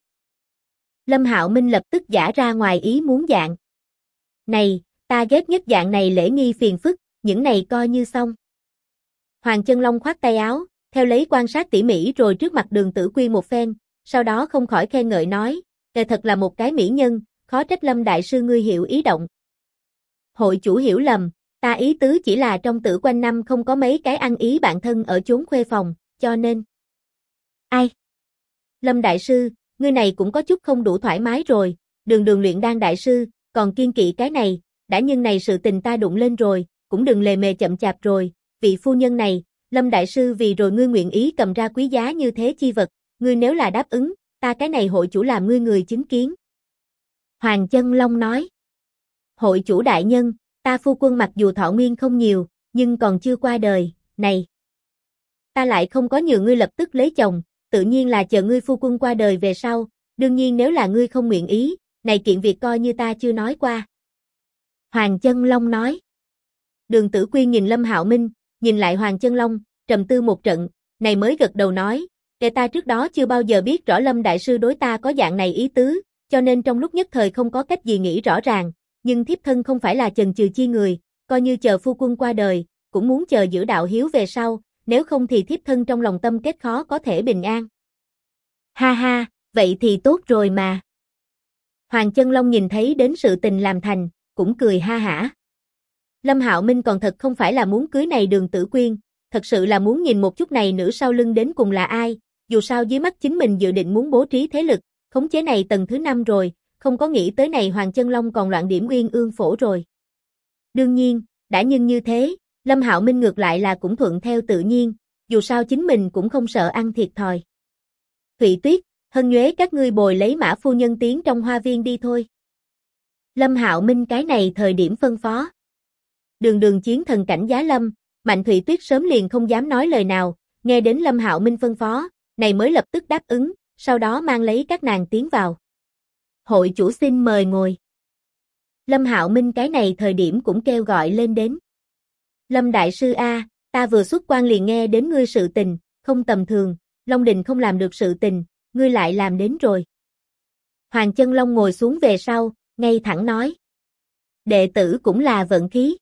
Lâm Hạo Minh lập tức giả ra ngoài ý muốn dạng. Này, ta ghét nhất dạng này lễ nghi phiền phức, những này coi như xong. Hoàng Chân Long khoát tay áo, theo lấy quan sát tỉ mỉ rồi trước mặt Đường Tử Quyên một phen, sau đó không khỏi khen ngợi nói, "Ngài thật là một cái mỹ nhân, khó trách Lâm Đại Sư ngươi hiểu ý động." Hội chủ hiểu lầm, ta ý tứ chỉ là trong Tử quanh năm không có mấy cái ăn ý bạn thân ở chốn khuê phòng, cho nên. Ai? Lâm Đại Sư, ngươi này cũng có chút không đủ thoải mái rồi, Đường luyện đan đại sư, còn kiên kỵ cái này, đã nhân này sự tình ta đụng lên rồi, cũng đừng lề mề chậm chạp rồi, vị phu nhân này, Lâm Đại Sư vì rồi ngươi nguyện ý cầm ra quý giá như thế chi vật, ngươi nếu là đáp ứng, ta cái này hội chủ làm ngươi người chứng kiến. Hoàng Chân Long nói, hội chủ đại nhân, ta phu quân mặc dù thọ nguyên không nhiều, nhưng còn chưa qua đời, này. Ta lại không có nhờ ngươi lập tức lấy chồng, tự nhiên là chờ ngươi phu quân qua đời về sau, đương nhiên nếu là ngươi không nguyện ý, này kiện việc coi như ta chưa nói qua. Hoàng Chân Long nói. Đường Tử Quyên nhìn Lâm Hạo Minh, nhìn lại Hoàng Chân Long, trầm tư một trận, này mới gật đầu nói, để ta trước đó chưa bao giờ biết rõ Lâm Đại Sư đối ta có dạng này ý tứ, cho nên trong lúc nhất thời không có cách gì nghĩ rõ ràng, nhưng thiếp thân không phải là chần chừ chi người, coi như chờ phu quân qua đời, cũng muốn chờ giữ đạo hiếu về sau, nếu không thì thiếp thân trong lòng tâm kết khó có thể bình an. Ha ha, vậy thì tốt rồi mà. Hoàng Chân Long nhìn thấy đến sự tình làm thành, cũng cười ha hả. Lâm Hạo Minh còn thật không phải là muốn cưới này Đường Tử Quyên, thật sự là muốn nhìn một chút này nữ sau lưng đến cùng là ai, dù sao dưới mắt chính mình dự định muốn bố trí thế lực, khống chế này tầng thứ 5 rồi, không có nghĩ tới này Hoàng Chân Long còn loạn điểm Uyên Ương Phổ rồi. Đương nhiên, đã nhưng như thế, Lâm Hạo Minh ngược lại là cũng thuận theo tự nhiên, dù sao chính mình cũng không sợ ăn thiệt thòi. Thụy Tuyết, Hân Nhuế các ngươi bồi lấy Mã phu nhân tiến trong hoa viên đi thôi. Lâm Hạo Minh cái này thời điểm phân phó. Đường chiến thần cảnh giá lâm, Mạnh Thụy Tuyết sớm liền không dám nói lời nào, nghe đến Lâm Hạo Minh phân phó, này mới lập tức đáp ứng, sau đó mang lấy các nàng tiến vào. Hội chủ xin mời ngồi. Lâm Hạo Minh cái này thời điểm cũng kêu gọi lên đến. Lâm Đại Sư A, ta vừa xuất quan liền nghe đến ngươi sự tình, không tầm thường, Long Đình không làm được sự tình, ngươi lại làm đến rồi. Hoàng Chân Long ngồi xuống về sau, ngay thẳng nói. Đệ tử cũng là vận khí.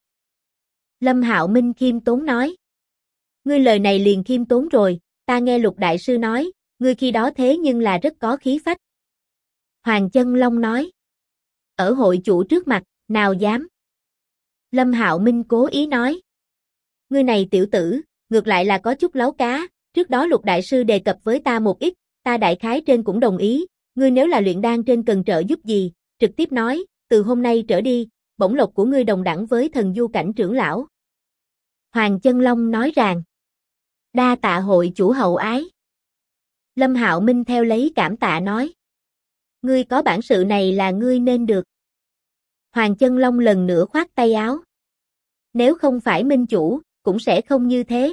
Lâm Hạo Minh khiêm tốn nói. Ngươi lời này liền khiêm tốn rồi, ta nghe Lục Đại Sư nói, ngươi khi đó thế nhưng là rất có khí phách. Hoàng Chân Long nói. Ở hội chủ trước mặt, nào dám. Lâm Hạo Minh cố ý nói. Ngươi này tiểu tử, ngược lại là có chút láo cá, trước đó Lục Đại Sư đề cập với ta một ít, ta đại khái trên cũng đồng ý, ngươi nếu là luyện đan trên cần trợ giúp gì, trực tiếp nói, từ hôm nay trở đi, bổng lộc của ngươi đồng đẳng với thần du cảnh trưởng lão. Hoàng Chân Long nói rằng, đa tạ hội chủ hậu ái. Lâm Hạo Minh theo lấy cảm tạ nói, ngươi có bản sự này là ngươi nên được. Hoàng Chân Long lần nữa khoát tay áo. Nếu không phải minh chủ, cũng sẽ không như thế.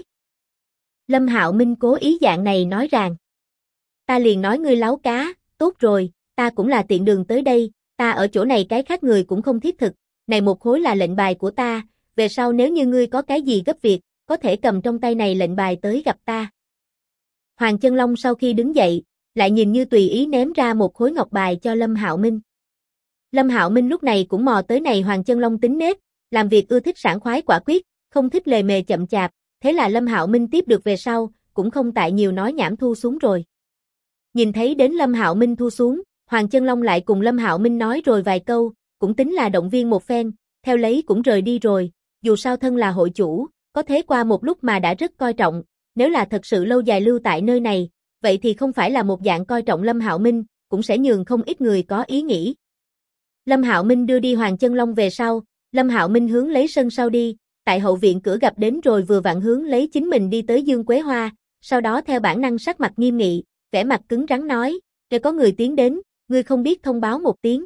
Lâm Hạo Minh cố ý dạng này nói rằng, ta liền nói ngươi láo cá, tốt rồi, ta cũng là tiện đường tới đây, ta ở chỗ này cái khác người cũng không thiết thực, này một khối là lệnh bài của ta, về sau nếu như ngươi có cái gì gấp việc, có thể cầm trong tay này lệnh bài tới gặp ta. Hoàng Chân Long sau khi đứng dậy, lại nhìn như tùy ý ném ra một khối ngọc bài cho Lâm Hạo Minh. Lâm Hạo Minh lúc này cũng mò tới này Hoàng Chân Long tính nết, làm việc ưa thích sảng khoái quả quyết, không thích lề mề chậm chạp, thế là Lâm Hạo Minh tiếp được về sau, cũng không tại nhiều nói nhảm thu xuống rồi. Nhìn thấy đến Lâm Hạo Minh thu xuống, Hoàng Chân Long lại cùng Lâm Hạo Minh nói rồi vài câu, cũng tính là động viên một phen, theo lấy cũng rời đi rồi, dù sao thân là hội chủ, có thế qua một lúc mà đã rất coi trọng, nếu là thật sự lâu dài lưu tại nơi này, vậy thì không phải là một dạng coi trọng Lâm Hạo Minh, cũng sẽ nhường không ít người có ý nghĩ. Lâm Hạo Minh đưa đi Hoàng Chân Long về sau, Lâm Hạo Minh hướng lấy sân sau đi, tại hậu viện cửa gặp đến rồi vừa vặn hướng lấy chính mình đi tới Dương Quế Hoa, sau đó theo bản năng sắc mặt nghiêm nghị, vẻ mặt cứng rắn nói, nếu có người tiến đến, ngươi không biết thông báo một tiếng.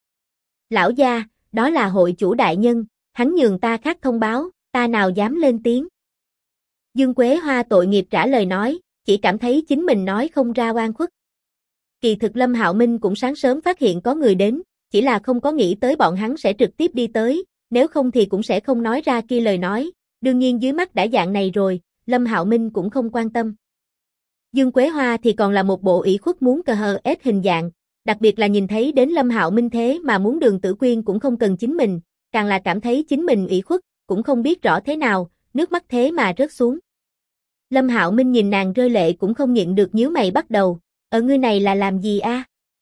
Lão gia, đó là hội chủ đại nhân, hắn nhường ta khác thông báo, ta nào dám lên tiếng. Dương Quế Hoa tội nghiệp trả lời nói, chỉ cảm thấy chính mình nói không ra oan khuất. Kỳ thực Lâm Hạo Minh cũng sáng sớm phát hiện có người đến, chỉ là không có nghĩ tới bọn hắn sẽ trực tiếp đi tới, nếu không thì cũng sẽ không nói ra kia lời nói, đương nhiên dưới mắt đã dạng này rồi, Lâm Hạo Minh cũng không quan tâm. Dương Quế Hoa thì còn là một bộ ủy khuất muốn cờ hờ ết hình dạng, đặc biệt là nhìn thấy đến Lâm Hạo Minh thế mà muốn Đường Tử Quyên cũng không cần chính mình, càng là cảm thấy chính mình ủy khuất, cũng không biết rõ thế nào, nước mắt thế mà rớt xuống. Lâm Hạo Minh nhìn nàng rơi lệ cũng không nhịn được nhíu mày bắt đầu, ở ngươi này là làm gì a?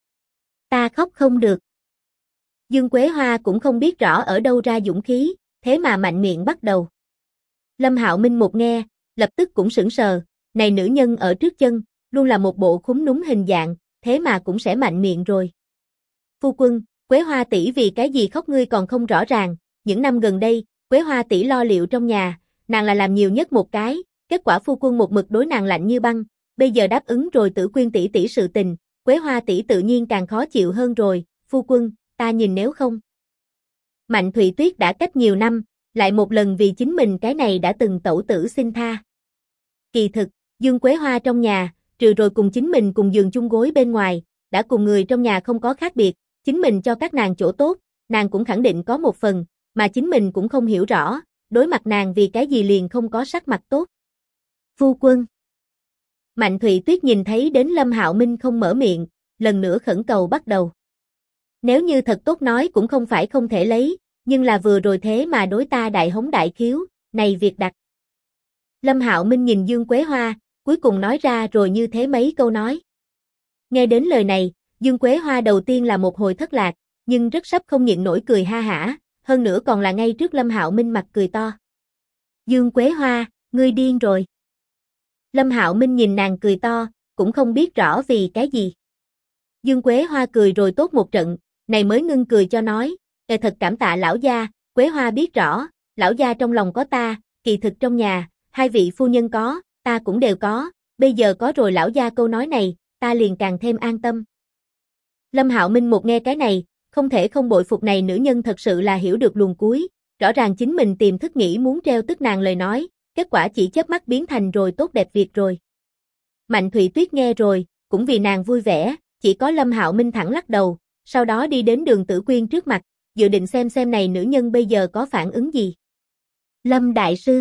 Ta khóc không được. Dương Quế Hoa cũng không biết rõ ở đâu ra dũng khí, thế mà mạnh miệng bắt đầu. Lâm Hạo Minh một nghe, lập tức cũng sững sờ, này nữ nhân ở trước chân, luôn là một bộ khúm núm hình dạng, thế mà cũng sẽ mạnh miệng rồi. Phu quân, Quế Hoa tỷ vì cái gì khóc ngươi còn không rõ ràng, những năm gần đây, Quế Hoa tỷ lo liệu trong nhà, nàng là làm nhiều nhất một cái, kết quả phu quân một mực đối nàng lạnh như băng, bây giờ đáp ứng rồi Tử Quyên tỷ tỷ sự tình, Quế Hoa tỷ tự nhiên càng khó chịu hơn rồi, phu quân, ta nhìn nếu không. Mạnh Thụy Tuyết đã cách nhiều năm, lại một lần vì chính mình cái này đã từng tẩu tử xin tha. Kỳ thực, Dương Quế Hoa trong nhà, trừ rồi cùng chính mình cùng giường chung gối bên ngoài, đã cùng người trong nhà không có khác biệt, chính mình cho các nàng chỗ tốt, nàng cũng khẳng định có một phần, mà chính mình cũng không hiểu rõ, đối mặt nàng vì cái gì liền không có sắc mặt tốt. Phu quân. Mạnh Thụy Tuyết nhìn thấy đến Lâm Hạo Minh không mở miệng, lần nữa khẩn cầu bắt đầu. Nếu như thật tốt nói cũng không phải không thể lấy, nhưng là vừa rồi thế mà đối ta đại hống đại khiếu, này việc đặt, Lâm Hạo Minh nhìn Dương Quế Hoa, cuối cùng nói ra rồi như thế mấy câu nói. Nghe đến lời này, Dương Quế Hoa đầu tiên là một hồi thất lạc, nhưng rất sắp không nhịn nổi cười ha hả, hơn nữa còn là ngay trước Lâm Hạo Minh mặt cười to. Dương Quế Hoa, ngươi điên rồi. Lâm Hạo Minh nhìn nàng cười to, cũng không biết rõ vì cái gì. Dương Quế Hoa cười rồi tốt một trận, này mới ngưng cười cho nói, thật cảm tạ lão gia, Quế Hoa biết rõ, lão gia trong lòng có ta, kỳ thực trong nhà, hai vị phu nhân có, ta cũng đều có, bây giờ có rồi lão gia câu nói này, ta liền càng thêm an tâm. Lâm Hạo Minh một nghe cái này, không thể không bội phục này nữ nhân thật sự là hiểu được luồn cuối, rõ ràng chính mình tìm thức nghĩ muốn treo tức nàng lời nói, kết quả chỉ chớp mắt biến thành rồi tốt đẹp việc rồi. Mạnh Thụy Tuyết nghe rồi, cũng vì nàng vui vẻ, chỉ có Lâm Hạo Minh thẳng lắc đầu, sau đó đi đến Đường Tử Quyên trước mặt, dự định xem này nữ nhân bây giờ có phản ứng gì. Lâm đại sư.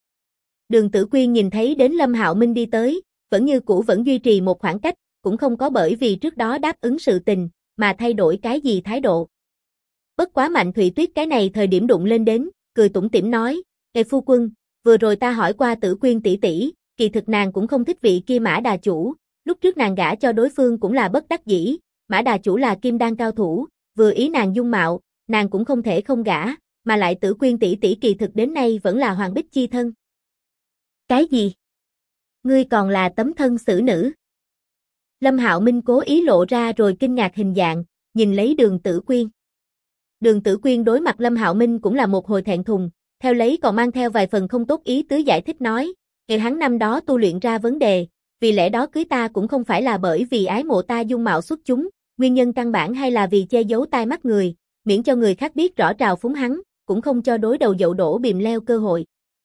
Đường Tử Quyên nhìn thấy đến Lâm Hạo Minh đi tới, vẫn như cũ vẫn duy trì một khoảng cách, cũng không có bởi vì trước đó đáp ứng sự tình, mà thay đổi cái gì thái độ. Bất quá Mạnh Thụy Tuyết cái này thời điểm đụng lên đến, cười tủm tỉm nói, "Ê phu quân, vừa rồi ta hỏi qua Tử Quyên tỷ tỷ, kỳ thực nàng cũng không thích vị kia Mã đà chủ, lúc trước nàng gả cho đối phương cũng là bất đắc dĩ, Mã đà chủ là kim đan cao thủ, vừa ý nàng dung mạo, nàng cũng không thể không gả, mà lại Tử Quyên tỷ tỷ kỳ thực đến nay vẫn là Hoàng Bích chi thân." Cái gì? Ngươi còn là tấm thân xử nữ? Lâm Hạo Minh cố ý lộ ra rồi kinh ngạc hình dạng, nhìn lấy Đường Tử Quyên. Đường Tử Quyên đối mặt Lâm Hạo Minh cũng là một hồi thẹn thùng, theo lấy còn mang theo vài phần không tốt ý tứ giải thích nói, hắn năm đó tu luyện ra vấn đề, vì lẽ đó cưới ta cũng không phải là bởi vì ái mộ ta dung mạo xuất chúng, nguyên nhân căn bản hay là vì che giấu tai mắt người, miễn cho người khác biết rõ trào phúng hắn, cũng không cho đối đầu dậu đổ bìm leo cơ hội.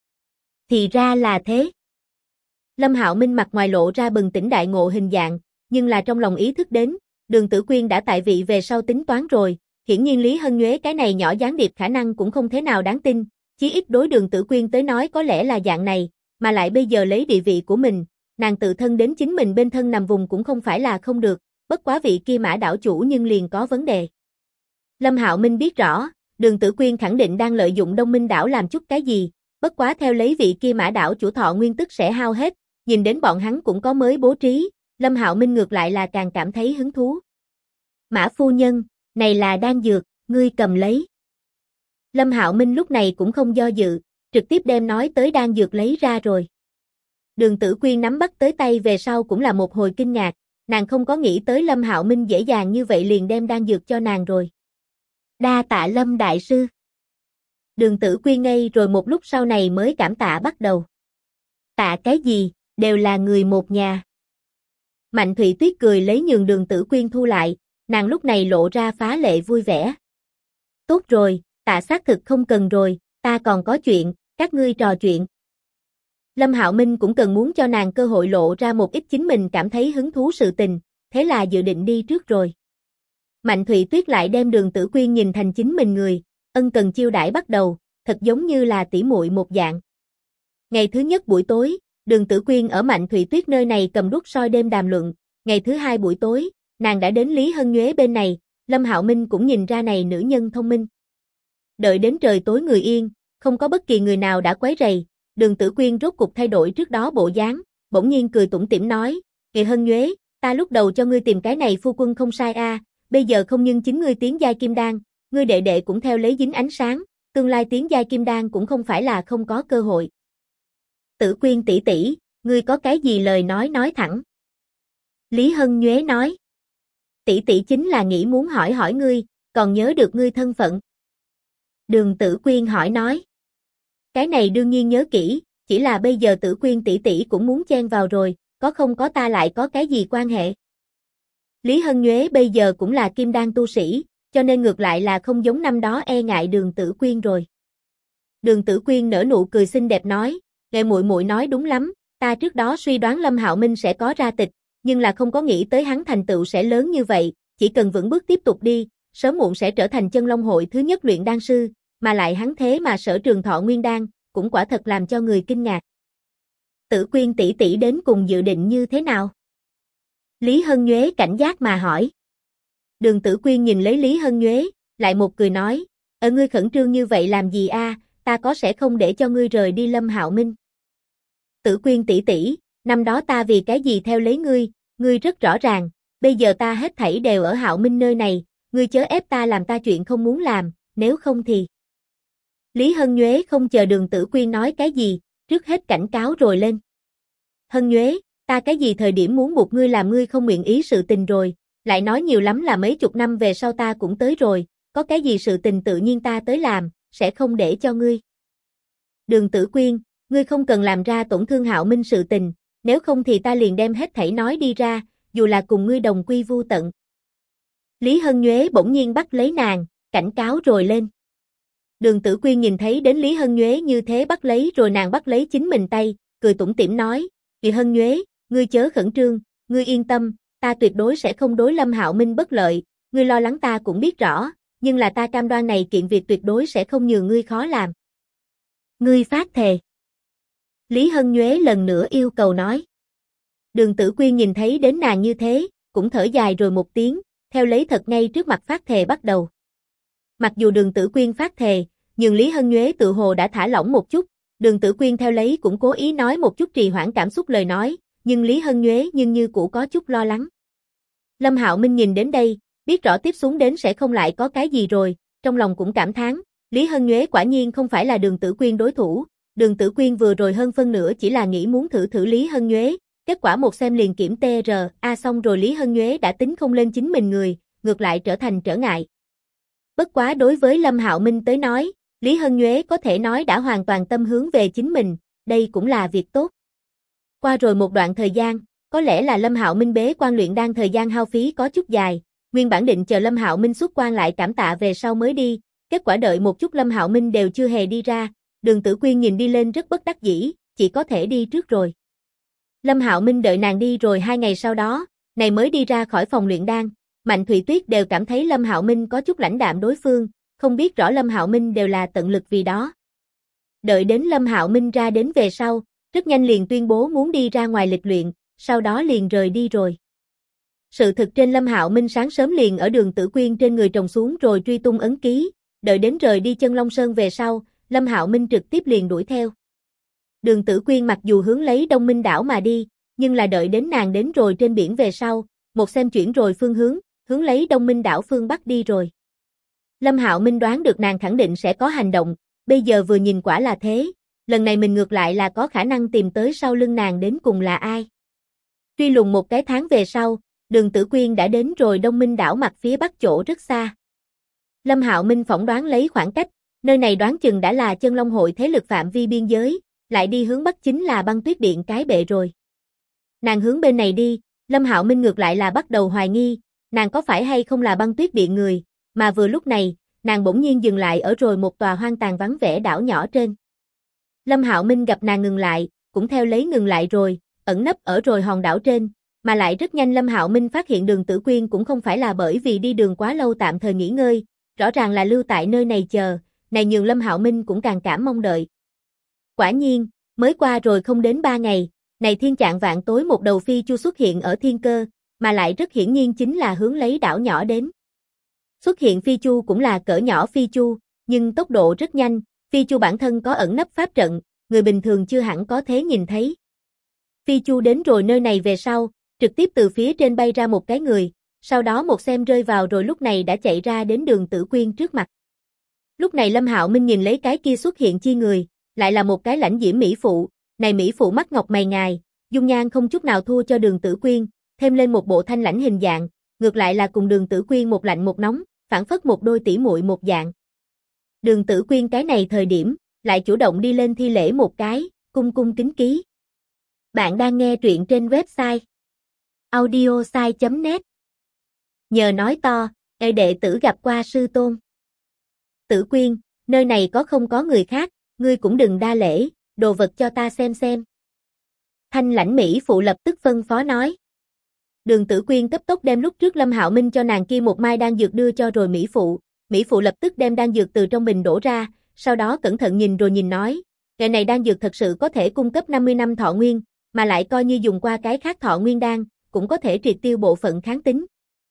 Thì ra là thế. Lâm Hạo Minh mặt ngoài lộ ra bừng tỉnh đại ngộ hình dạng, nhưng là trong lòng ý thức đến, Đường Tử Quyên đã tại vị về sau tính toán rồi, hiển nhiên Lý Hân Nhuế cái này nhỏ gián điệp khả năng cũng không thế nào đáng tin, chí ít đối Đường Tử Quyên tới nói có lẽ là dạng này, mà lại bây giờ lấy địa vị của mình, nàng tự thân đến chính mình bên thân nằm vùng cũng không phải là không được, bất quá vị kia Mã đảo chủ nhưng liền có vấn đề. Lâm Hạo Minh biết rõ, Đường Tử Quyên khẳng định đang lợi dụng Đông Minh đảo làm chút cái gì, bất quá theo lấy vị kia Mã đảo chủ thọ nguyên tức sẽ hao hết, nhìn đến bọn hắn cũng có mới bố trí, Lâm Hạo Minh ngược lại là càng cảm thấy hứng thú. Mã phu nhân, này là đan dược, ngươi cầm lấy. Lâm Hạo Minh lúc này cũng không do dự, trực tiếp đem nói tới đan dược lấy ra rồi. Đường Tử Quyên nắm bắt tới tay về sau cũng là một hồi kinh ngạc, nàng không có nghĩ tới Lâm Hạo Minh dễ dàng như vậy liền đem đan dược cho nàng rồi. Đa tạ Lâm đại sư. Đường Tử Quyên ngây rồi một lúc sau này mới cảm tạ bắt đầu. Tạ cái gì, đều là người một nhà. Mạnh Thụy Tuyết cười lấy nhường Đường Tử Quyên thu lại, nàng lúc này lộ ra phá lệ vui vẻ. Tốt rồi, tạ xác thực không cần rồi, ta còn có chuyện, các ngươi trò chuyện. Lâm Hạo Minh cũng cần muốn cho nàng cơ hội lộ ra một ít chính mình cảm thấy hứng thú sự tình, thế là dự định đi trước rồi. Mạnh Thụy Tuyết lại đem Đường Tử Quyên nhìn thành chính mình người, ân cần chiêu đãi bắt đầu, thật giống như là tỉ muội một dạng. Ngày thứ nhất buổi tối, Đường Tử Quyên ở Mạnh Thụy Tuyết nơi này cầm đuốc soi đêm đàm luận, ngày thứ hai buổi tối, nàng đã đến Lý Hân Nhuế bên này, Lâm Hạo Minh cũng nhìn ra này nữ nhân thông minh. Đợi đến trời tối người yên, không có bất kỳ người nào đã quấy rầy, Đường Tử Quyên rốt cục thay đổi trước đó bộ dáng, bỗng nhiên cười tủm tỉm nói, "Kìa Hân Nhuế, ta lúc đầu cho ngươi tìm cái này phu quân không sai a, bây giờ không nhưng chính ngươi tiến giai kim đan, ngươi đệ đệ cũng theo lấy dính ánh sáng, tương lai tiến giai kim đan cũng không phải là không có cơ hội." Tử Quyên tỷ tỷ, ngươi có cái gì lời nói thẳng. Lý Hân Nhuế nói, tỷ tỷ chính là nghĩ muốn hỏi hỏi ngươi, còn nhớ được ngươi thân phận. Đường Tử Quyên hỏi nói, cái này đương nhiên nhớ kỹ, chỉ là bây giờ Tử Quyên tỷ tỷ cũng muốn chen vào rồi, có không có ta lại có cái gì quan hệ. Lý Hân Nhuế bây giờ cũng là kim đan tu sĩ, cho nên ngược lại là không giống năm đó e ngại Đường Tử Quyên rồi. Đường Tử Quyên nở nụ cười xinh đẹp nói, "Nghệ muội muội nói đúng lắm, ta trước đó suy đoán Lâm Hạo Minh sẽ có ra tịch, nhưng là không có nghĩ tới hắn thành tựu sẽ lớn như vậy, chỉ cần vững bước tiếp tục đi, sớm muộn sẽ trở thành chân long hội thứ nhất luyện đan sư, mà lại hắn thế mà sở trường thọ nguyên đan, cũng quả thật làm cho người kinh ngạc." Tử Quyên tỷ tỷ đến cùng dự định như thế nào? Lý Hân Nhuế cảnh giác mà hỏi. Đường Tử Quyên nhìn lấy Lý Hân Nhuế, lại một cười nói, "Ở ngươi khẩn trương như vậy làm gì a, ta có sẽ không để cho ngươi rời đi Lâm Hạo Minh." Tử Quyên tỷ tỷ, năm đó ta vì cái gì theo lấy ngươi rất rõ ràng, bây giờ ta hết thảy đều ở Hạo Minh nơi này, ngươi chớ ép ta làm ta chuyện không muốn làm, nếu không thì. Lý Hân Nhuế không chờ Đường Tử Quyên nói cái gì, trước hết cảnh cáo rồi lên. Hân Nhuế, ta cái gì thời điểm muốn buộc ngươi làm ngươi không nguyện ý sự tình rồi, lại nói nhiều lắm là mấy chục năm về sau ta cũng tới rồi, có cái gì sự tình tự nhiên ta tới làm, sẽ không để cho ngươi. Đường Tử Quyên, ngươi không cần làm ra tổn thương Hạo Minh sự tình, nếu không thì ta liền đem hết thảy nói đi ra, dù là cùng ngươi đồng quy vu tận. Lý Hân Nhuế bỗng nhiên bắt lấy nàng, cảnh cáo rồi lên. Đường Tử Quyên nhìn thấy đến Lý Hân Nhuế như thế bắt lấy rồi nàng bắt lấy chính mình tay, cười tủm tỉm nói, "Vì Hân Nhuế, ngươi chớ khẩn trương, ngươi yên tâm, ta tuyệt đối sẽ không đối Lâm Hạo Minh bất lợi, ngươi lo lắng ta cũng biết rõ, nhưng là ta cam đoan này kiện việc tuyệt đối sẽ không nhường ngươi khó làm." Ngươi phát thề. Lý Hân Nhuế lần nữa yêu cầu nói. Đường Tử Quyên nhìn thấy đến nàng như thế, cũng thở dài rồi một tiếng, theo lấy thật ngay trước mặt phát thề bắt đầu. Mặc dù Đường Tử Quyên phát thề, nhưng Lý Hân Nhuế tự hồ đã thả lỏng một chút, Đường Tử Quyên theo lấy cũng cố ý nói một chút trì hoãn cảm xúc lời nói, nhưng Lý Hân Nhuế nhưng như cũ có chút lo lắng. Lâm Hạo Minh nhìn đến đây, biết rõ tiếp xuống đến sẽ không lại có cái gì rồi, trong lòng cũng cảm thán, Lý Hân Nhuế quả nhiên không phải là Đường Tử Quyên đối thủ, Đường Tử Quyên vừa rồi hơn phân nửa chỉ là nghĩ muốn thử thử Lý Hân Nhuế, kết quả một xem liền kiểm TRA xong rồi Lý Hân Nhuế đã tính không lên chính mình người, ngược lại trở thành trở ngại. Bất quá đối với Lâm Hạo Minh tới nói, Lý Hân Nhuế có thể nói đã hoàn toàn tâm hướng về chính mình, đây cũng là việc tốt. Qua rồi một đoạn thời gian, có lẽ là Lâm Hạo Minh bế quan luyện đan thời gian hao phí có chút dài, nguyên bản định chờ Lâm Hạo Minh xuất quan lại cảm tạ về sau mới đi, kết quả đợi một chút Lâm Hạo Minh đều chưa hề đi ra, Đường Tử Quyên nhìn đi lên rất bất đắc dĩ, chỉ có thể đi trước rồi. Lâm Hạo Minh đợi nàng đi rồi 2 ngày sau đó, này mới đi ra khỏi phòng luyện đan, Mạnh Thụy Tuyết đều cảm thấy Lâm Hạo Minh có chút lãnh đạm đối phương, không biết rõ Lâm Hạo Minh đều là tận lực vì đó. Đợi đến Lâm Hạo Minh ra đến về sau, rất nhanh liền tuyên bố muốn đi ra ngoài lịch luyện, sau đó liền rời đi rồi. Sự thực trên Lâm Hạo Minh sáng sớm liền ở Đường Tử Quyên trên người trồng xuống rồi truy tung ấn ký, đợi đến rời đi Chân Long Sơn về sau, Lâm Hạo Minh trực tiếp liền đuổi theo. Đường Tử Quyên mặc dù hướng lấy Đông Minh đảo mà đi, nhưng là đợi đến nàng đến rồi trên biển về sau, một xem chuyển rồi phương hướng lấy Đông Minh đảo phương Bắc đi rồi. Lâm Hạo Minh đoán được nàng khẳng định sẽ có hành động, bây giờ vừa nhìn quả là thế, lần này mình ngược lại là có khả năng tìm tới sau lưng nàng đến cùng là ai. Truy lùng một cái tháng về sau, Đường Tử Quyên đã đến rồi Đông Minh đảo mặt phía bắc chỗ rất xa. Lâm Hạo Minh phỏng đoán lấy khoảng cách, nơi này đoán chừng đã là Chân Long hội thế lực phạm vi biên giới, lại đi hướng bắc chính là Băng Tuyết Điện cái bệ rồi. Nàng hướng bên này đi, Lâm Hạo Minh ngược lại là bắt đầu hoài nghi, nàng có phải hay không là Băng Tuyết Điện người, mà vừa lúc này, nàng bỗng nhiên dừng lại ở rồi một tòa hoang tàn vắng vẻ đảo nhỏ trên. Lâm Hạo Minh gặp nàng ngừng lại, cũng theo lấy ngừng lại rồi, ẩn nấp ở rồi hòn đảo trên, mà lại rất nhanh Lâm Hạo Minh phát hiện Đường Tử Quyên cũng không phải là bởi vì đi đường quá lâu tạm thời nghỉ ngơi, rõ ràng là lưu tại nơi này chờ, này nhường Lâm Hạo Minh cũng càng cảm mong đợi. Quả nhiên, mới qua rồi không đến 3 ngày, này thiên chạng vạn tối một đầu phi chu xuất hiện ở thiên cơ, mà lại rất hiển nhiên chính là hướng lấy đảo nhỏ đến. Xuất hiện phi chu cũng là cỡ nhỏ phi chu, nhưng tốc độ rất nhanh, phi chu bản thân có ẩn nấp pháp trận, người bình thường chưa hẳn có thể nhìn thấy. Phi chu đến rồi nơi này về sau, trực tiếp từ phía trên bay ra một cái người, sau đó một xem rơi vào rồi lúc này đã chạy ra đến Đường Tử Quyên trước mặt. Lúc này Lâm Hạo Minh nhìn lấy cái kia xuất hiện chi người, lại là một cái lãnh diễm mỹ phụ, này mỹ phụ mắt ngọc mày ngài, dung nhan không chút nào thua cho Đường Tử Quyên, thêm lên một bộ thanh lãnh hình dạng, ngược lại là cùng Đường Tử Quyên một lạnh một nóng, phản phất một đôi tỷ muội một dạng. Đường Tử Quyên cái này thời điểm, lại chủ động đi lên thi lễ một cái, cung cung kính ký. Bạn đang nghe truyện trên website audiosai.net. Nhờ nói to, đệ tử gặp qua sư tôn. Tử Quyên, nơi này không có người khác, ngươi cũng đừng đa lễ, đồ vật cho ta xem. Thanh lãnh mỹ phụ lập tức phân phó nói. Đường Tử Quyên cấp tốc đem lúc trước Lâm Hạo Minh cho nàng kia một mai đan dược đưa cho rồi mỹ phụ lập tức đem đan dược từ trong bình đổ ra, sau đó cẩn thận nhìn rồi nhìn nói, ngày này đan dược thật sự có thể cung cấp 50 năm thọ nguyên, mà lại coi như dùng qua cái khác thọ nguyên đan, cũng có thể triệt tiêu bộ phận kháng tính.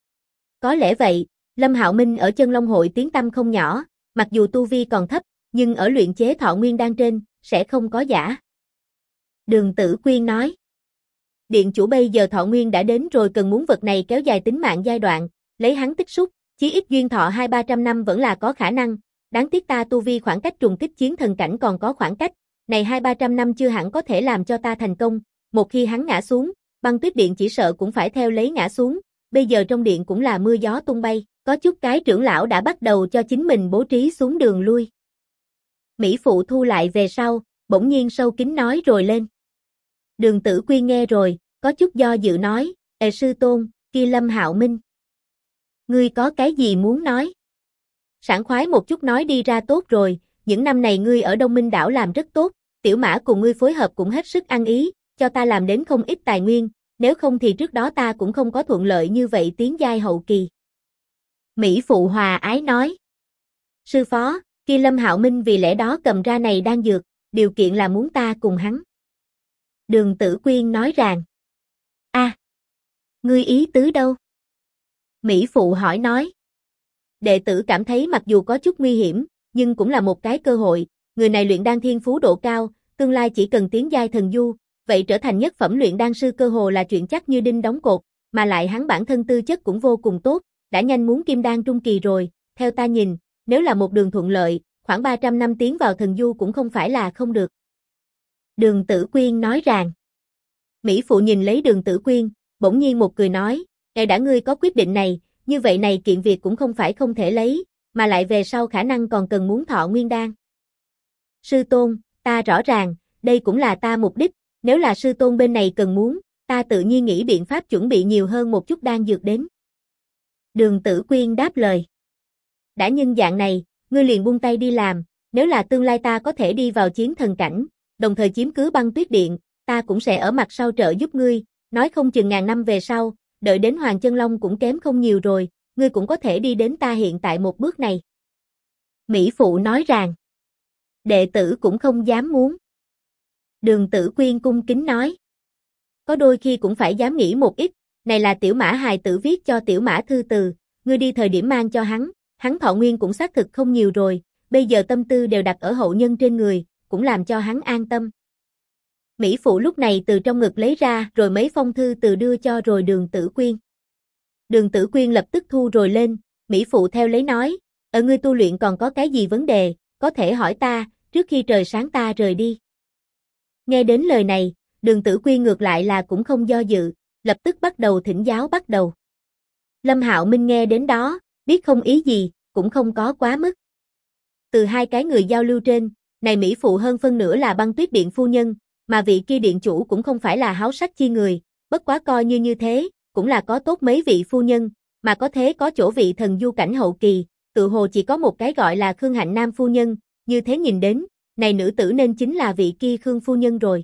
Có lẽ vậy, Lâm Hạo Minh ở Chân Long hội tiếng tăm không nhỏ, mặc dù tu vi còn thấp, nhưng ở luyện chế thọ nguyên đan trên, sẽ không có giả. Đường Tử Quyên nói. Điện chủ bây giờ thọ nguyên đã đến rồi, cần muốn vật này kéo dài tính mạng giai đoạn, lấy hắn tích xúc, chí ít duyên thọ 200-300 năm vẫn là có khả năng, đáng tiếc ta tu vi khoảng cách trùng kích chiến thần cảnh còn có khoảng cách, này 200-300 năm chưa hẳn có thể làm cho ta thành công, một khi hắn ngã xuống, băng tuyết điện chỉ sợ cũng phải theo lấy ngã xuống, bây giờ trong điện cũng là mưa gió tung bay, có chút cái trưởng lão đã bắt đầu cho chính mình bố trí xuống đường lui. Mỹ Phụ thu lại về sau, bỗng nhiên sâu kín nói rồi lên. Đường Tử Quyên nghe rồi, có chút do dự nói, sư tôn, kia Lâm Hạo Minh. Ngươi có cái gì muốn nói? Sảng khoái một chút nói đi ra tốt rồi, những năm này ngươi ở Đông Minh đảo làm rất tốt, tiểu mã cùng ngươi phối hợp cũng hết sức ăn ý, cho ta làm đến không ít tài nguyên, nếu không thì trước đó ta cũng không có thuận lợi như vậy tiến giai hậu kỳ. Mỹ Phụ hòa ái nói. Sư phó, kia Lâm Hạo Minh vì lẽ đó cầm ra này đang dược, điều kiện là muốn ta cùng hắn. Đường Tử Quyên nói rằng. Ngươi ý tứ đâu? Mỹ Phụ hỏi nói. Đệ tử cảm thấy mặc dù có chút nguy hiểm, nhưng cũng là một cái cơ hội, người này luyện đan thiên phú độ cao, tương lai chỉ cần tiến giai thần du, vậy trở thành nhất phẩm luyện đan sư cơ hồ là chuyện chắc như đinh đóng cột, mà lại hắn bản thân tư chất cũng vô cùng tốt, đã nhanh muốn kim đan trung kỳ rồi, theo ta nhìn, nếu là một đường thuận lợi, khoảng 300 năm tiến vào thần du cũng không phải là không được. Đường Tử Quyên nói rằng. Mỹ Phụ nhìn lấy Đường Tử Quyên, bỗng nhiên một cười nói, đã ngươi có quyết định này, như vậy này kiện việc cũng không phải không thể lấy, mà lại về sau khả năng còn cần muốn thọ nguyên đan. Sư tôn, ta rõ ràng, đây cũng là ta mục đích, nếu là sư tôn bên này cần muốn, ta tự nhiên nghĩ biện pháp chuẩn bị nhiều hơn một chút đan dược đến. Đường Tử Quyên đáp lời. Đã nhân dạng này, ngươi liền buông tay đi làm, nếu là tương lai ta có thể đi vào chiến thần cảnh, đồng thời chiếm cứ băng tuyết điện, ta cũng sẽ ở mặt sau trợ giúp ngươi, nói không chừng ngàn năm về sau, đợi đến Hoàng Chân Long cũng kém không nhiều rồi, ngươi cũng có thể đi đến ta hiện tại một bước này. Mỹ Phụ nói rằng, đệ tử cũng không dám muốn. Đường Tử Quyên cung kính nói, có đôi khi cũng phải dám nghĩ một ít, này là tiểu mã hài tử viết cho tiểu mã thư từ, ngươi đi thời điểm mang cho hắn thọ nguyên cũng xác thực không nhiều rồi, bây giờ tâm tư đều đặt ở hậu nhân trên người, cũng làm cho hắn an tâm. Mỹ Phụ lúc này từ trong ngực lấy ra rồi mấy phong thư từ đưa cho rồi Đường Tử Quyên. Đường Tử Quyên lập tức thu rồi lên, Mỹ Phụ theo lấy nói, ở ngươi tu luyện còn có cái gì vấn đề, có thể hỏi ta, trước khi trời sáng ta rời đi. Nghe đến lời này, Đường Tử Quyên ngược lại là cũng không do dự, lập tức bắt đầu thỉnh giáo bắt đầu. Lâm Hạo Minh nghe đến đó, biết không ý gì, cũng không có quá mức. Từ hai cái người giao lưu trên, này Mỹ Phụ hơn phân nửa là băng tuyết điện phu nhân, mà vị kia điện chủ cũng không phải là háo sắc chi người, bất quá coi như thế, cũng là có tốt mấy vị phu nhân, mà có thế có chỗ vị thần du cảnh hậu kỳ, tự hồ chỉ có một cái gọi là Khương Hạnh Nam phu nhân, như thế nhìn đến, này nữ tử nên chính là vị kia Khương phu nhân rồi.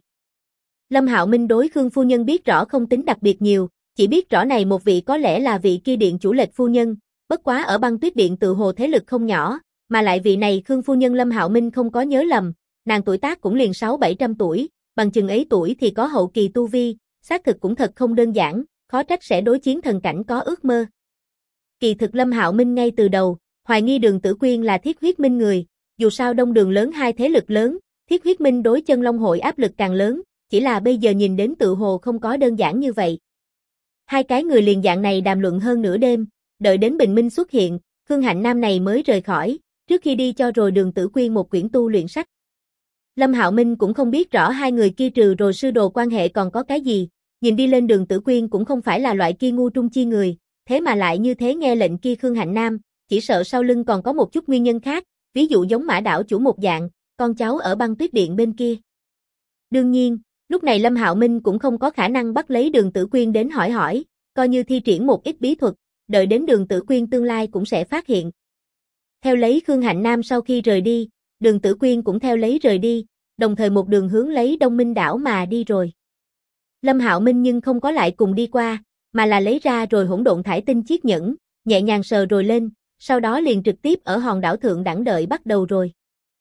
Lâm Hạo Minh đối Khương phu nhân biết rõ không tính đặc biệt nhiều, chỉ biết rõ này một vị có lẽ là vị kia điện chủ Lệch phu nhân, bất quá ở băng tuyết điện tự hồ thế lực không nhỏ, mà lại vị này Khương phu nhân Lâm Hạo Minh không có nhớ lầm, nàng tuổi tác cũng liền 600-700 tuổi, bằng chừng ấy tuổi thì có hậu kỳ tu vi, xác thực cũng thật không đơn giản, khó trách sẽ đối chiến thần cảnh có ước mơ. Kỳ thực Lâm Hạo Minh ngay từ đầu, hoài nghi Đường Tử Quyên là Thiết Huyết Minh người, dù sao đông đường lớn hai thế lực lớn, Thiết Huyết Minh đối Chân Long hội áp lực càng lớn, chỉ là bây giờ nhìn đến tự hồ không có đơn giản như vậy. Hai cái người liền dạng này đàm luận hơn nửa đêm, đợi đến bình minh xuất hiện, Khương Hạnh Nam này mới rời khỏi, trước khi đi cho rồi Đường Tử Quyên một quyển tu luyện sách. Lâm Hạo Minh cũng không biết rõ hai người kia trừ rồi sư đồ quan hệ còn có cái gì, nhìn đi lên Đường Tử Quyên cũng không phải là loại kia ngu trung chi người, thế mà lại như thế nghe lệnh kia Khương Hạnh Nam, chỉ sợ sau lưng còn có một chút nguyên nhân khác, ví dụ giống Mã đảo chủ một dạng, con cháu ở băng tuyết điện bên kia. Đương nhiên, lúc này Lâm Hạo Minh cũng không có khả năng bắt lấy Đường Tử Quyên đến hỏi, coi như thi triển một ít bí thuật, đợi đến Đường Tử Quyên tương lai cũng sẽ phát hiện. Theo lấy Khương Hạnh Nam sau khi rời đi, Đường Tử Quyên cũng theo lấy rời đi, đồng thời một đường hướng lấy Đông Minh đảo mà đi rồi. Lâm Hạo Minh nhưng không có lại cùng đi qua, mà là lấy ra rồi hỗn độn thải tinh chiếc nhẫn, nhẹ nhàng sờ rồi lên, sau đó liền trực tiếp ở hòn đảo thượng đẳng đợi bắt đầu rồi.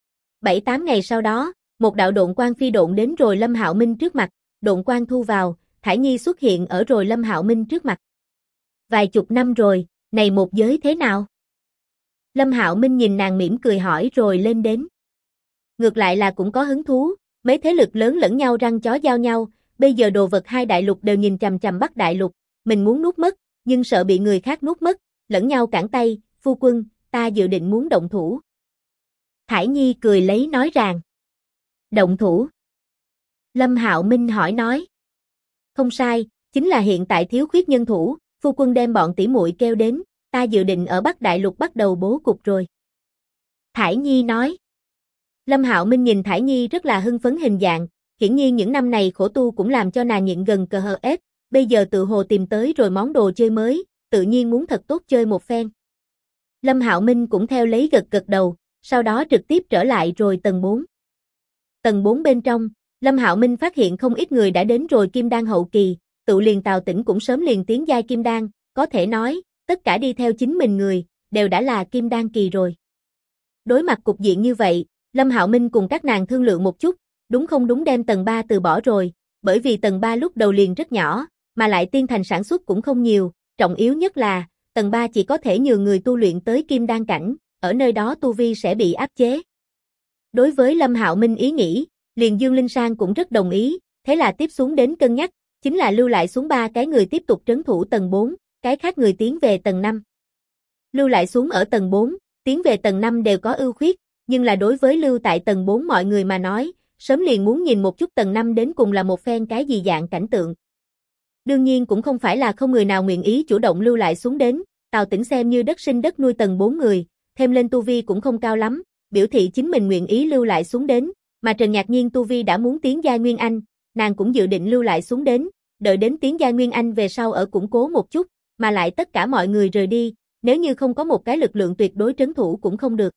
7-8 ngày sau đó, một đạo độn quang phi độn đến rồi Lâm Hạo Minh trước mặt, độn quang thu vào, Thải Nhi xuất hiện ở rồi Lâm Hạo Minh trước mặt. Vài chục năm rồi, này một giới thế nào? Lâm Hạo Minh nhìn nàng mỉm cười hỏi rồi lên đến. Ngược lại là cũng có hứng thú, Mấy thế lực lớn lẫn nhau răng chó giao nhau, bây giờ đồ vật hai đại lục đều nhìn chằm chằm Bắc đại lục, mình muốn nuốt mất, nhưng sợ bị người khác nuốt mất, lẫn nhau cản tay, phu quân, ta dự định muốn động thủ. Thải Nhi cười lấy nói rằng, động thủ. Lâm Hạo Minh hỏi nói, không sai, chính là hiện tại thiếu khuyết nhân thủ, phu quân đem bọn tỷ muội kêu đến, ta dự định ở Bắc đại lục bắt đầu bố cục rồi. Thải Nhi nói. Lâm Hạo Minh nhìn Thải Nhi rất là hưng phấn hình dạng, hiển nhiên những năm này khổ tu cũng làm cho nàng nhịn gần cờ hờ ép, bây giờ tự hồ tìm tới rồi món đồ chơi mới, tự nhiên muốn thật tốt chơi một phen. Lâm Hạo Minh cũng theo lấy gật gật đầu, sau đó trực tiếp trở lại rồi tầng 4. Tầng 4 bên trong, Lâm Hạo Minh phát hiện không ít người đã đến rồi kim đan hậu kỳ, tự liền Tào Tĩnh cũng sớm liền tiến giai kim đan, có thể nói, tất cả đi theo chính mình người, đều đã là kim đan kỳ rồi. Đối mặt cục diện như vậy, Lâm Hạo Minh cùng các nàng thương lượng một chút, đúng không đúng đem tầng 3 từ bỏ rồi, bởi vì tầng 3 lúc đầu liền rất nhỏ, mà lại tiên thành sản xuất cũng không nhiều, trọng yếu nhất là, tầng 3 chỉ có thể nhường người tu luyện tới kim đan cảnh, ở nơi đó tu vi sẽ bị áp chế. Đối với Lâm Hạo Minh ý nghĩ, liền Dương Linh Sang cũng rất đồng ý, thế là tiếp xuống đến cân nhắc, chính là lưu lại xuống 3 cái người tiếp tục trấn thủ tầng 4, cái khác người tiến về tầng 5. Lưu lại xuống ở tầng 4, tiến về tầng 5 đều có ưu khuyết, nhưng là đối với lưu tại tầng 4 mọi người mà nói, sớm liền muốn nhìn một chút tầng 5 đến cùng là một phen cái gì dạng cảnh tượng. Đương nhiên cũng không phải là không người nào nguyện ý chủ động lưu lại xuống đến, Tào Tĩnh xem như đất sinh đất nuôi tầng 4 người, thêm lên tu vi cũng không cao lắm, biểu thị chính mình nguyện ý lưu lại xuống đến, mà Trần Nhạc Nhiên tu vi đã muốn tiến giai Nguyên Anh, nàng cũng dự định lưu lại xuống đến, đợi đến tiến giai Nguyên Anh về sau ở củng cố một chút, mà lại tất cả mọi người rời đi, nếu như không có một cái lực lượng tuyệt đối trấn thủ cũng không được.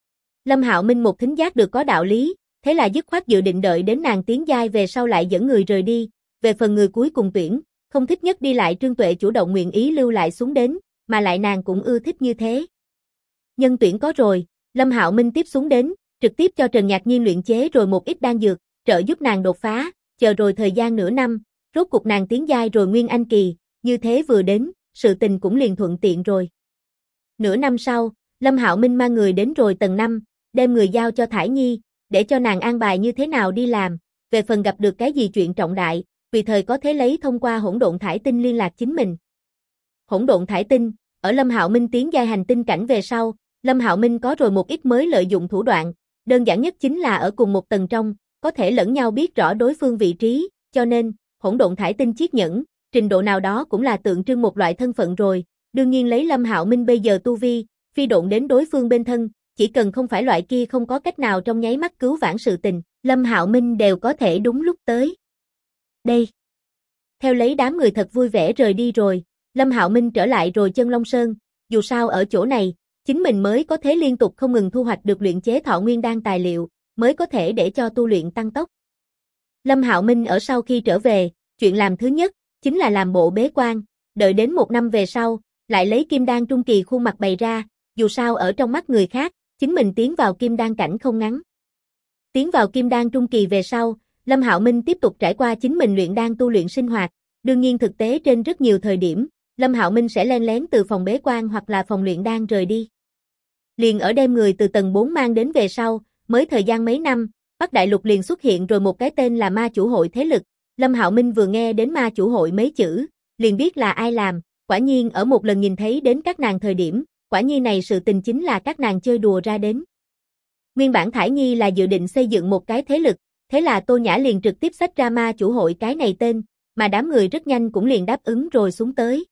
Lâm Hạo Minh một thính giác được có đạo lý, thế là dứt khoát dự định đợi đến nàng tiến giai về sau lại dẫn người rời đi, về phần người cuối cùng tuyển, không thích nhất đi lại Trương Tuệ chủ động nguyện ý lưu lại xuống đến, mà lại nàng cũng ưa thích như thế. Nhân tuyển có rồi, Lâm Hạo Minh tiếp xuống đến, trực tiếp cho Trần Nhạc Nhiên luyện chế rồi một ít đan dược, trợ giúp nàng đột phá, chờ rồi thời gian nửa năm, rốt cuộc nàng tiến giai rồi Nguyên Anh kỳ, như thế vừa đến, sự tình cũng liền thuận tiện rồi. Nửa năm sau, Lâm Hạo Minh mang người đến rồi tầng 5, đem người giao cho Thải Nhi, để cho nàng an bài như thế nào đi làm, về phần gặp được cái gì chuyện trọng đại, tùy thời có thể lấy thông qua hỗn độn thải tinh liên lạc chính mình. Hỗn độn thải tinh, ở Lâm Hạo Minh tiến giai hành tinh cảnh về sau, Lâm Hạo Minh có rồi một ít mới lợi dụng thủ đoạn, đơn giản nhất chính là ở cùng một tầng trong, có thể lẫn nhau biết rõ đối phương vị trí, cho nên, hỗn độn thải tinh chiết nhẫn, trình độ nào đó cũng là tượng trưng một loại thân phận rồi, đương nhiên lấy Lâm Hạo Minh bây giờ tu vi, phi độn đến đối phương bên thân, chỉ cần không phải loại kia không có cách nào trong nháy mắt cứu vãn sự tình, Lâm Hạo Minh đều có thể đúng lúc tới. Đây. Theo lấy đám người thật vui vẻ rời đi rồi, Lâm Hạo Minh trở lại rồi Chân Long Sơn, dù sao ở chỗ này, chính mình mới có thể liên tục không ngừng thu hoạch được luyện chế thọ nguyên đan tài liệu, mới có thể để cho tu luyện tăng tốc. Lâm Hạo Minh ở sau khi trở về, chuyện làm thứ nhất, chính là làm bộ bế quan, đợi đến 1 năm về sau, lại lấy kim đan trung kỳ khuôn mặt bày ra, dù sao ở trong mắt người khác, chính mình tiến vào kim đan cảnh không ngắn. Tiến vào kim đan trung kỳ về sau, Lâm Hạo Minh tiếp tục trải qua chính mình luyện đan tu luyện sinh hoạt, đương nhiên thực tế trên rất nhiều thời điểm, Lâm Hạo Minh sẽ len lén từ phòng bế quan hoặc là phòng luyện đan rời đi. Liền ở đem người từ tầng 4 mang đến về sau, mới thời gian mấy năm, Bắc Đại Lục liền xuất hiện rồi một cái tên là Ma Chủ Hội thế lực, Lâm Hạo Minh vừa nghe đến Ma Chủ Hội mấy chữ, liền biết là ai làm, quả nhiên ở một lần nhìn thấy đến các nàng thời điểm, quả nhiên này sự tình chính là các nàng chơi đùa ra đến. Nguyên bản Thải Nhi là dự định xây dựng một cái thế lực, thế là Tô Nhã liền trực tiếp xách ra Ma Chủ Hội cái này tên, mà đám người rất nhanh cũng liền đáp ứng rồi xuống tới.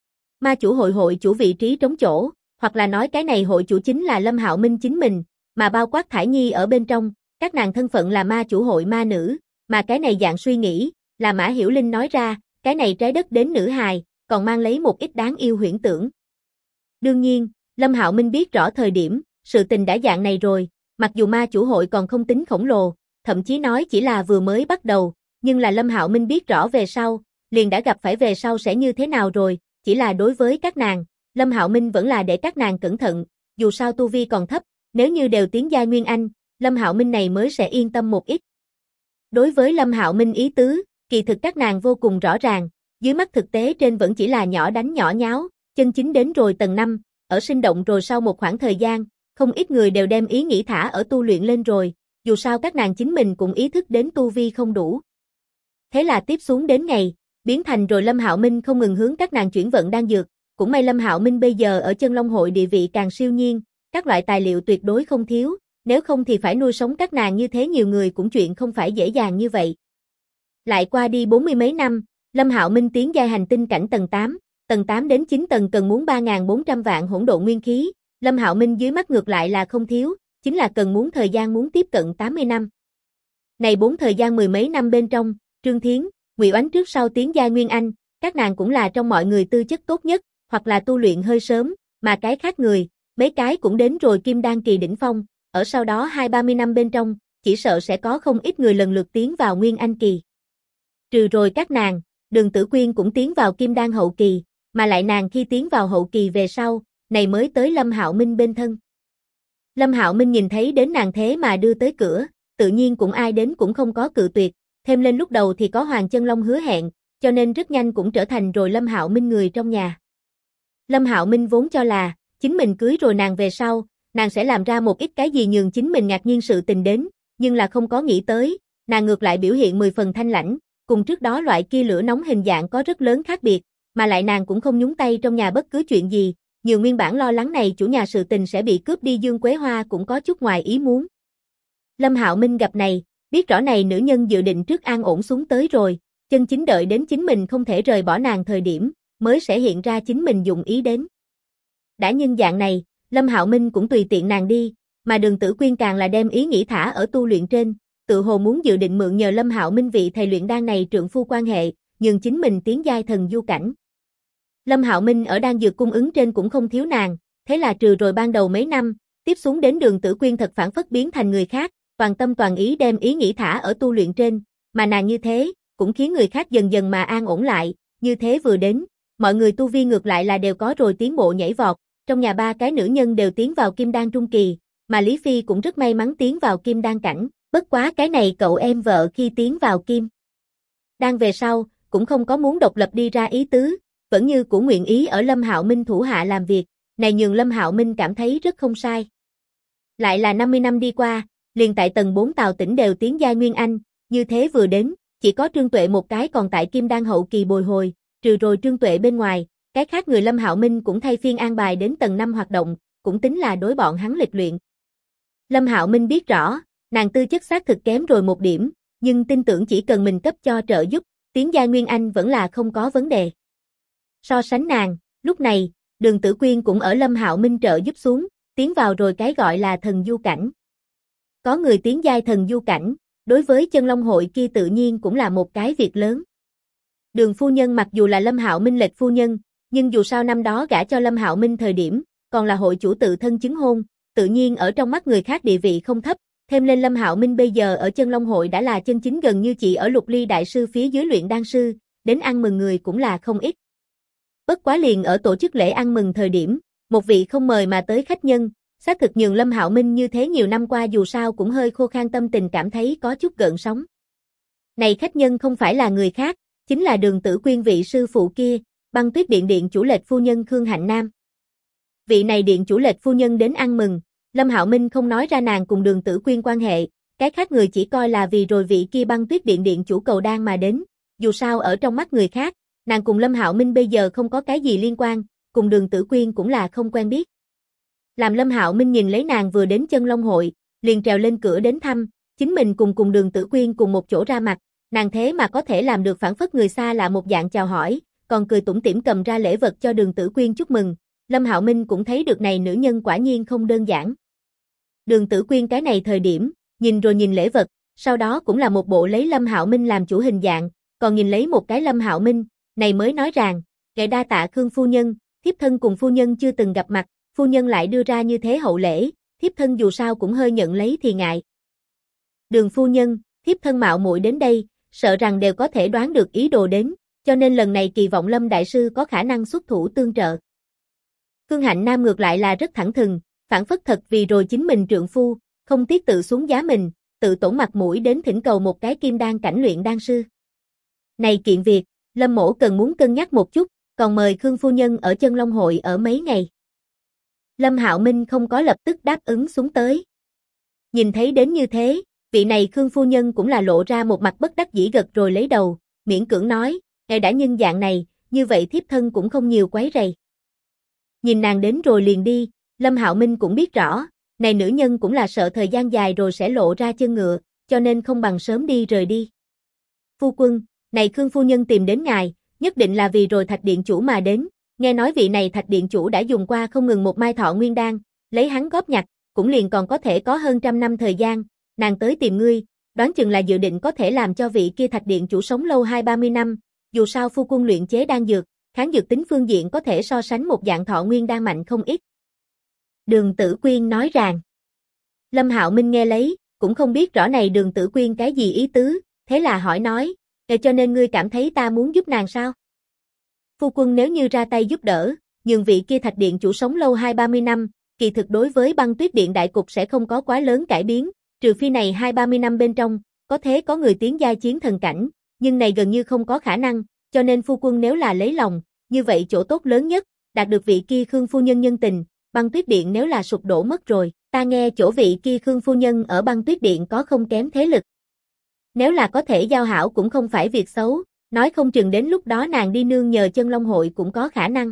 Ma Chủ Hội hội chủ vị trí trống chỗ, hoặc là nói cái này hội chủ chính là Lâm Hạo Minh chính mình, mà bao quát Thải Nhi ở bên trong, các nàng thân phận là Ma Chủ Hội ma nữ, mà cái này dạng suy nghĩ, là Mã Hiểu Linh nói ra, cái này trái đất đến nữ hài, còn mang lấy một ít đáng yêu huyễn tưởng. Đương nhiên, Lâm Hạo Minh biết rõ thời điểm, sự tình đã dạng này rồi, mặc dù Ma Chủ Hội còn không tính khổng lồ, thậm chí nói chỉ là vừa mới bắt đầu, nhưng là Lâm Hạo Minh biết rõ về sau, liền đã gặp phải về sau sẽ như thế nào rồi, chỉ là đối với các nàng, Lâm Hạo Minh vẫn là để các nàng cẩn thận, dù sao tu vi còn thấp, nếu như đều tiến giai Nguyên Anh, Lâm Hạo Minh này mới sẽ yên tâm một ít. Đối với Lâm Hạo Minh ý tứ, kỳ thực các nàng vô cùng rõ ràng, dưới mắt thực tế trên vẫn chỉ là nhỏ đánh nhỏ nháo, chân chính đến rồi tầng 5, ở sinh động rồi sau một khoảng thời gian, không ít người đều đem ý nghĩ thả ở tu luyện lên rồi, dù sao các nàng chính mình cũng ý thức đến tu vi không đủ. Thế là tiếp xuống đến ngày, biến thành rồi Lâm Hạo Minh không ngừng hướng các nàng chuyển vận đan dược, cũng may Lâm Hạo Minh bây giờ ở Chân Long hội địa vị càng siêu nhiên, các loại tài liệu tuyệt đối không thiếu, nếu không thì phải nuôi sống các nàng như thế nhiều người cũng chuyện không phải dễ dàng như vậy. Lại qua đi 40 mấy năm, Lâm Hạo Minh tiến giai hành tinh cảnh tầng 8 đến 9 tầng cần muốn 3.400 vạn hỗn độn nguyên khí, Lâm Hạo Minh dưới mắt ngược lại là không thiếu, chính là cần muốn thời gian muốn tiếp cận 80 năm. Này 4 thời gian mười mấy năm bên trong, Trương Thiến, Ngụy Oánh trước sau tiến giai Nguyên Anh, các nàng cũng là trong mọi người tư chất tốt nhất, hoặc là tu luyện hơi sớm, mà cái khác người, mấy cái cũng đến rồi Kim Đan kỳ đỉnh phong, ở sau đó 20-30 năm bên trong, chỉ sợ sẽ có không ít người lần lượt tiến vào Nguyên Anh kỳ. Trừ rồi các nàng, Đường Tử Quyên cũng tiến vào Kim Đan hậu kỳ, mà lại nàng khi tiến vào hậu kỳ về sau, này mới tới Lâm Hạo Minh bên thân. Lâm Hạo Minh nhìn thấy đến nàng thế mà đưa tới cửa, tự nhiên cũng ai đến cũng không có cự tuyệt, thêm lên lúc đầu thì có Hoàng Chân Long hứa hẹn, cho nên rất nhanh cũng trở thành rồi Lâm Hạo Minh người trong nhà. Lâm Hạo Minh vốn cho là, chính mình cưới rồi nàng về sau, nàng sẽ làm ra một ít cái gì nhường chính mình ngạc nhiên sự tình đến, nhưng là không có nghĩ tới, nàng ngược lại biểu hiện 10 phần thanh lãnh, cùng trước đó loại kia lửa nóng hình dạng có rất lớn khác biệt, mà lại nàng cũng không nhúng tay trong nhà bất cứ chuyện gì, nhiều nguyên bản lo lắng này chủ nhà sự tình sẽ bị cướp đi Dương Quế Hoa cũng có chút ngoài ý muốn. Lâm Hạo Minh gặp này, biết rõ này nữ nhân dự định trước an ổn xuống tới rồi, chân chính đợi đến chính mình không thể rời bỏ nàng thời điểm, mới sẽ hiện ra chính mình dụng ý đến. Đã nhân dạng này, Lâm Hạo Minh cũng tùy tiện nàng đi, mà Đường Tử Quyên càng là đem ý nghĩ thả ở tu luyện trên, tự hồ muốn dự định mượn nhờ Lâm Hạo Minh vị thầy luyện đan này trượng phu quan hệ, nhường chính mình tiến giai thần du cảnh. Lâm Hạo Minh ở đan dược cung ứng trên cũng không thiếu nàng, thế là trừ rồi ban đầu mấy năm, tiếp xuống đến Đường Tử Quyên thật phản phất biến thành người khác, toàn tâm toàn ý đem ý nghĩ thả ở tu luyện trên, mà nàng như thế, cũng khiến người khác dần dần mà an ổn lại, như thế vừa đến, mọi người tu vi ngược lại là đều có rồi tiến bộ nhảy vọt, trong nhà ba cái nữ nhân đều tiến vào Kim Đan trung kỳ, mà Lý Phi cũng rất may mắn tiến vào Kim Đan cảnh, bất quá cái này cậu em vợ khi tiến vào Kim Đan về sau, cũng không có muốn độc lập đi ra ý tứ, vẫn như cũ nguyện ý ở Lâm Hạo Minh thủ hạ làm việc, này nhường Lâm Hạo Minh cảm thấy rất không sai. Lại là 50 năm đi qua, liền tại tầng 4 Tào Tỉnh đều tiến giai Nguyên Anh, như thế vừa đến, chỉ có Trương Tuệ một cái còn tại Kim Đan hậu kỳ bồi hồi, trừ rồi Trương Tuệ bên ngoài, cái khác người Lâm Hạo Minh cũng thay phiên an bài đến tầng 5 hoạt động, cũng tính là đối bọn hắn lịch luyện. Lâm Hạo Minh biết rõ, nàng tư chất xác thực kém rồi một điểm, nhưng tin tưởng chỉ cần mình cấp cho trợ giúp, tiến giai Nguyên Anh vẫn là không có vấn đề. So sánh nàng, lúc này, Đường Tử Quyên cũng ở Lâm Hạo Minh trợ giúp xuống, tiến vào rồi cái gọi là thần du cảnh. Có người tiến giai thần du cảnh, đối với Chân Long hội kia tự nhiên cũng là một cái việc lớn. Đường phu nhân mặc dù là Lâm Hạo Minh lệch phu nhân, nhưng dù sao năm đó gả cho Lâm Hạo Minh thời điểm, còn là hội chủ tự thân chứng hôn, tự nhiên ở trong mắt người khác địa vị không thấp, thêm lên Lâm Hạo Minh bây giờ ở Chân Long hội đã là chân chính gần như chị ở Lục Ly đại sư phía dưới luyện đan sư, đến ăn mừng người cũng là không ít. Bất quá liền ở tổ chức lễ ăn mừng thời điểm, một vị không mời mà tới khách nhân, xác thực nhường Lâm Hạo Minh như thế nhiều năm qua dù sao cũng hơi khô khan tâm tình cảm thấy có chút gợn sóng. Này khách nhân không phải là người khác, chính là Đường Tử Quyên vị sư phụ kia, Băng Tuyết Điện điện chủ lệch phu nhân Khương Hạnh Nam. Vị này điện chủ lệch phu nhân đến ăn mừng, Lâm Hạo Minh không nói ra nàng cùng Đường Tử Quyên quan hệ, cái khác người chỉ coi là vì rồi vị kia Băng Tuyết Điện điện chủ cầu đan mà đến, dù sao ở trong mắt người khác, nàng cùng Lâm Hạo Minh bây giờ không có cái gì liên quan, cùng Đường Tử Quyên cũng là không quen biết. Làm Lâm Hạo Minh nhìn lấy nàng vừa đến Chân Long hội, liền trèo lên cửa đến thăm, chính mình cùng Đường Tử Quyên cùng một chỗ ra mặt, nàng thế mà có thể làm được phản phất người xa lạ một dạng chào hỏi, còn cười tủm tỉm cầm ra lễ vật cho Đường Tử Quyên chúc mừng, Lâm Hạo Minh cũng thấy được này nữ nhân quả nhiên không đơn giản. Đường Tử Quyên cái này thời điểm, nhìn rồi nhìn lễ vật, sau đó cũng là một bộ lấy Lâm Hạo Minh làm chủ hình dạng, còn nhìn lấy một cái Lâm Hạo Minh, này mới nói rằng, kệ đa tạ Khương phu nhân, thiếp thân cùng phu nhân chưa từng gặp mặt, phu nhân lại đưa ra như thế hậu lễ, thiếp thân dù sao cũng hơi nhận lấy thì ngại. Đường phu nhân, thiếp thân mạo muội đến đây, sợ rằng đều có thể đoán được ý đồ đến, cho nên lần này kỳ vọng Lâm đại sư có khả năng xuất thủ tương trợ. Khương Hạnh Nam ngược lại là rất thẳng thừng, phản phất thật vì rồi chính mình trượng phu, không tiếc tự xuống giá mình, tự tổn mặt mũi đến thỉnh cầu một cái kim đan cảnh luyện đan sư. Này kiện việc, Lâm mỗ cần muốn cân nhắc một chút, còn mời Khương phu nhân ở Chân Long hội ở mấy ngày. Lâm Hạo Minh không có lập tức đáp ứng xuống tới. Nhìn thấy đến như thế, Vị này Khương phu nhân cũng là lộ ra một mặt bất đắc dĩ gật rồi lấy đầu, miễn cưỡng nói, ngài đã nhân dạng này, như vậy thiếp thân cũng không nhiều quấy rầy. Nhìn nàng đến rồi liền đi, Lâm Hạo Minh cũng biết rõ, này nữ nhân cũng là sợ thời gian dài rồi sẽ lộ ra chân ngựa, cho nên không bằng sớm đi rời đi. Phu quân, này Khương phu nhân tìm đến ngài, nhất định là vì rồi Thạch Điện Chủ mà đến, nghe nói vị này Thạch Điện Chủ đã dùng qua không ngừng một mai thọ nguyên đan, lấy hắn góp nhặt, cũng liền còn có thể có hơn 100 năm thời gian, nàng tới tìm ngươi, đoán chừng là dự định có thể làm cho vị kia Thạch Điện Chủ sống lâu 20-30 năm, dù sao phu quân luyện chế đan dược, kháng dược tính phương diện có thể so sánh một dạng thọ nguyên đan mạnh không ít. Đường Tử Quyên nói rằng, Lâm Hạo Minh nghe lấy, cũng không biết rõ này Đường Tử Quyên cái gì ý tứ, thế là hỏi nói, cho nên ngươi cảm thấy ta muốn giúp nàng sao? Phu quân nếu như ra tay giúp đỡ, nhường vị kia Thạch Điện Chủ sống lâu 20-30 năm, kỳ thực đối với Băng Tuyết Điện đại cục sẽ không có quá lớn cải biến, trừ phi này 20-30 năm bên trong, có thể có người tiến giai chiến thần cảnh, nhưng này gần như không có khả năng, cho nên phu quân nếu là lấy lòng, như vậy chỗ tốt lớn nhất, đạt được vị kia Khương phu nhân nhân tình, Băng Tuyết Điện nếu là sụp đổ mất rồi, ta nghe chỗ vị kia Khương phu nhân ở Băng Tuyết Điện có không kém thế lực. Nếu là có thể giao hảo cũng không phải việc xấu, nói không chừng đến lúc đó nàng đi nương nhờ Chân Long hội cũng có khả năng.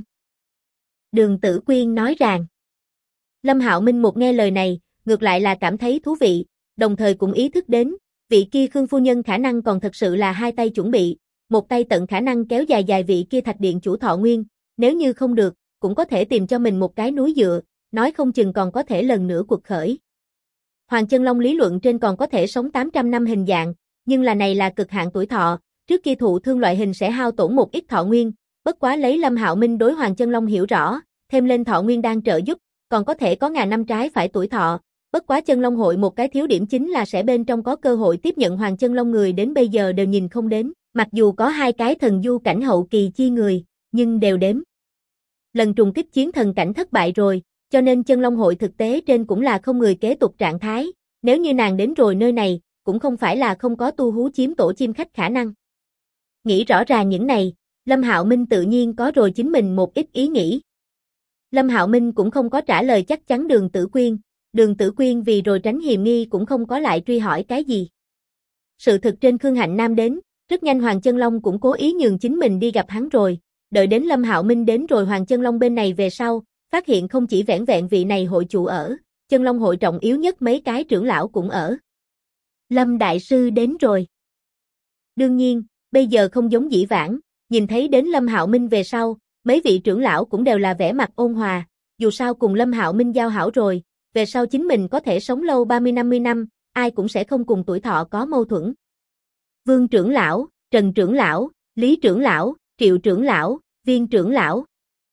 Đường Tử Quyên nói rằng, Lâm Hạo Minh một nghe lời này, ngược lại là cảm thấy thú vị, đồng thời cũng ý thức đến, vị kia Khương phu nhân khả năng còn thật sự là hai tay chuẩn bị, một tay tận khả năng kéo dài vị kia Thạch Điện Chủ thọ nguyên, nếu như không được, cũng có thể tìm cho mình một cái núi dựa, nói không chừng còn có thể lần nữa cuộc khởi. Hoàng Chân Long lý luận trên còn có thể sống 800 năm hình dạng, nhưng là này là cực hạn tuổi thọ, trước kia thụ thương loại hình sẽ hao tổn một ít thọ nguyên, bất quá lấy Lâm Hạo Minh đối Hoàng Chân Long hiểu rõ, thêm lên thọ nguyên đang trợ giúp, còn có thể có ngàn năm trái phải tuổi thọ. Bất quá Chân Long hội một cái thiếu điểm chính là sẽ bên trong có cơ hội tiếp nhận Hoàng Chân Long người đến bây giờ đều nhìn không đến, mặc dù có hai cái thần du cảnh hậu kỳ chi người, nhưng đều đếm. Lần trùng kích chiến thần cảnh thất bại rồi, cho nên Chân Long hội thực tế trên cũng là không người kế tục trạng thái, nếu như nàng đến rồi nơi này, cũng không phải là không có tu hú chiếm tổ chim khách khả năng. Nghĩ rõ ràng những này, Lâm Hạo Minh tự nhiên có rồi chính mình một ít ý nghĩ. Lâm Hạo Minh cũng không có trả lời chắc chắn Đường Tử Quyên, Đường Tử Quyên vì rồi tránh hiềm nghi cũng không có lại truy hỏi cái gì. Sự thực trên Khương Hạnh Nam đến, rất nhanh Hoàng Chân Long cũng cố ý nhường chính mình đi gặp hắn rồi, đợi đến Lâm Hạo Minh đến rồi Hoàng Chân Long bên này về sau, phát hiện không chỉ vẻn vẹn vị này hội chủ ở, Chân Long hội trọng yếu nhất mấy cái trưởng lão cũng ở. Lâm Đại Sư đến rồi. Đương nhiên, bây giờ không giống dĩ vãng, nhìn thấy đến Lâm Hạo Minh về sau, mấy vị trưởng lão cũng đều là vẻ mặt ôn hòa, dù sao cùng Lâm Hạo Minh giao hảo rồi, về sau chính mình có thể sống lâu 30-50 năm, ai cũng sẽ không cùng tuổi thọ có mâu thuẫn. Vương trưởng lão, Trần trưởng lão, Lý trưởng lão, Triệu trưởng lão, Viên trưởng lão.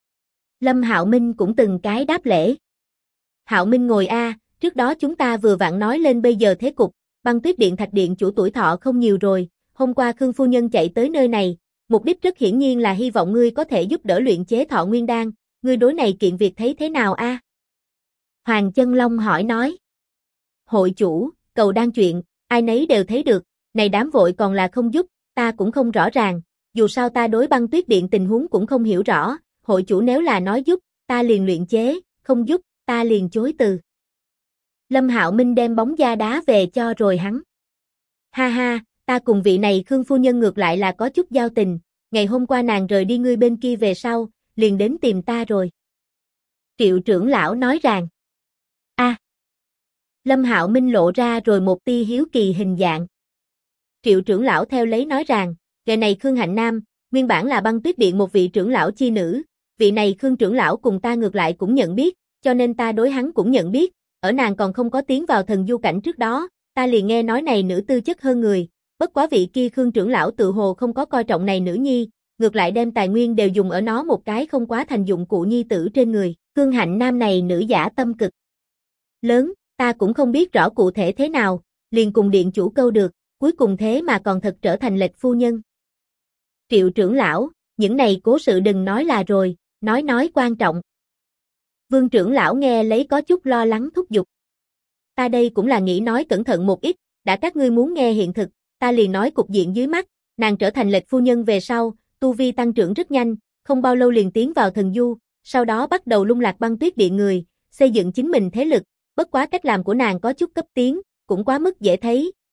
Lâm Hạo Minh cũng từng cái đáp lễ. Hạo Minh ngồi a, trước đó chúng ta vừa vặn nói lên bây giờ thế cục, Băng Tuyết Điện Thạch Điện Chủ tuổi thọ không nhiều rồi, hôm qua Khương phu nhân chạy tới nơi này, mục đích rất hiển nhiên là hy vọng ngươi có thể giúp đỡ luyện chế thọ nguyên đan, ngươi đối này kiện việc thấy thế nào a? Hoàng Chân Long hỏi nói. Hội chủ, cầu đan chuyện, ai nấy đều thấy được, này đám vội còn là không giúp, ta cũng không rõ ràng, dù sao ta đối Băng Tuyết Điện tình huống cũng không hiểu rõ, hội chủ nếu là nói giúp, ta liền luyện chế, không giúp, ta liền chối từ. Lâm Hạo Minh đem bóng da đá về cho rồi hắn. Ha ha, ta cùng vị này Khương phu nhân ngược lại là có chút giao tình, ngày hôm qua nàng rời đi ngươi bên kia về sau, liền đến tìm ta rồi. Triệu trưởng lão nói rằng. A. Lâm Hạo Minh lộ ra rồi một tia hiếu kỳ hình dạng. Triệu trưởng lão theo lấy nói rằng, ngày này Khương Hạnh Nam, nguyên bản là Băng Tuyết Điện một vị trưởng lão chi nữ, vị này Khương trưởng lão cùng ta ngược lại cũng nhận biết, cho nên ta đối hắn cũng nhận biết, ở nàng còn không có tiến vào thần du cảnh trước đó, ta liền nghe nói này nữ tư chất hơn người, bất quá vị kia Khương trưởng lão tự hồ không có coi trọng này nữ nhi, ngược lại đem tài nguyên đều dùng ở nó một cái không quá thành dụng cụ nhi tử trên người, Khương Hạnh Nam này nữ giả tâm cực lớn, ta cũng không biết rõ cụ thể thế nào, liền cùng điện chủ câu được, cuối cùng thế mà còn thật trở thành lệch phu nhân. Triệu trưởng lão, những này cố sự đừng nói là rồi, nói quan trọng. Vương trưởng lão nghe lấy có chút lo lắng thúc giục. Ta đây cũng là nghĩ nói cẩn thận một ít, đã các ngươi muốn nghe hiện thực, ta liền nói cục diện dưới mắt, nàng trở thành lệch phu nhân về sau, tu vi tăng trưởng rất nhanh, không bao lâu liền tiến vào thần du, sau đó bắt đầu lung lạc Băng Tuyết Điện người, xây dựng chính mình thế lực, bất quá cách làm của nàng có chút cấp tiến, cũng quá mức dễ thấy,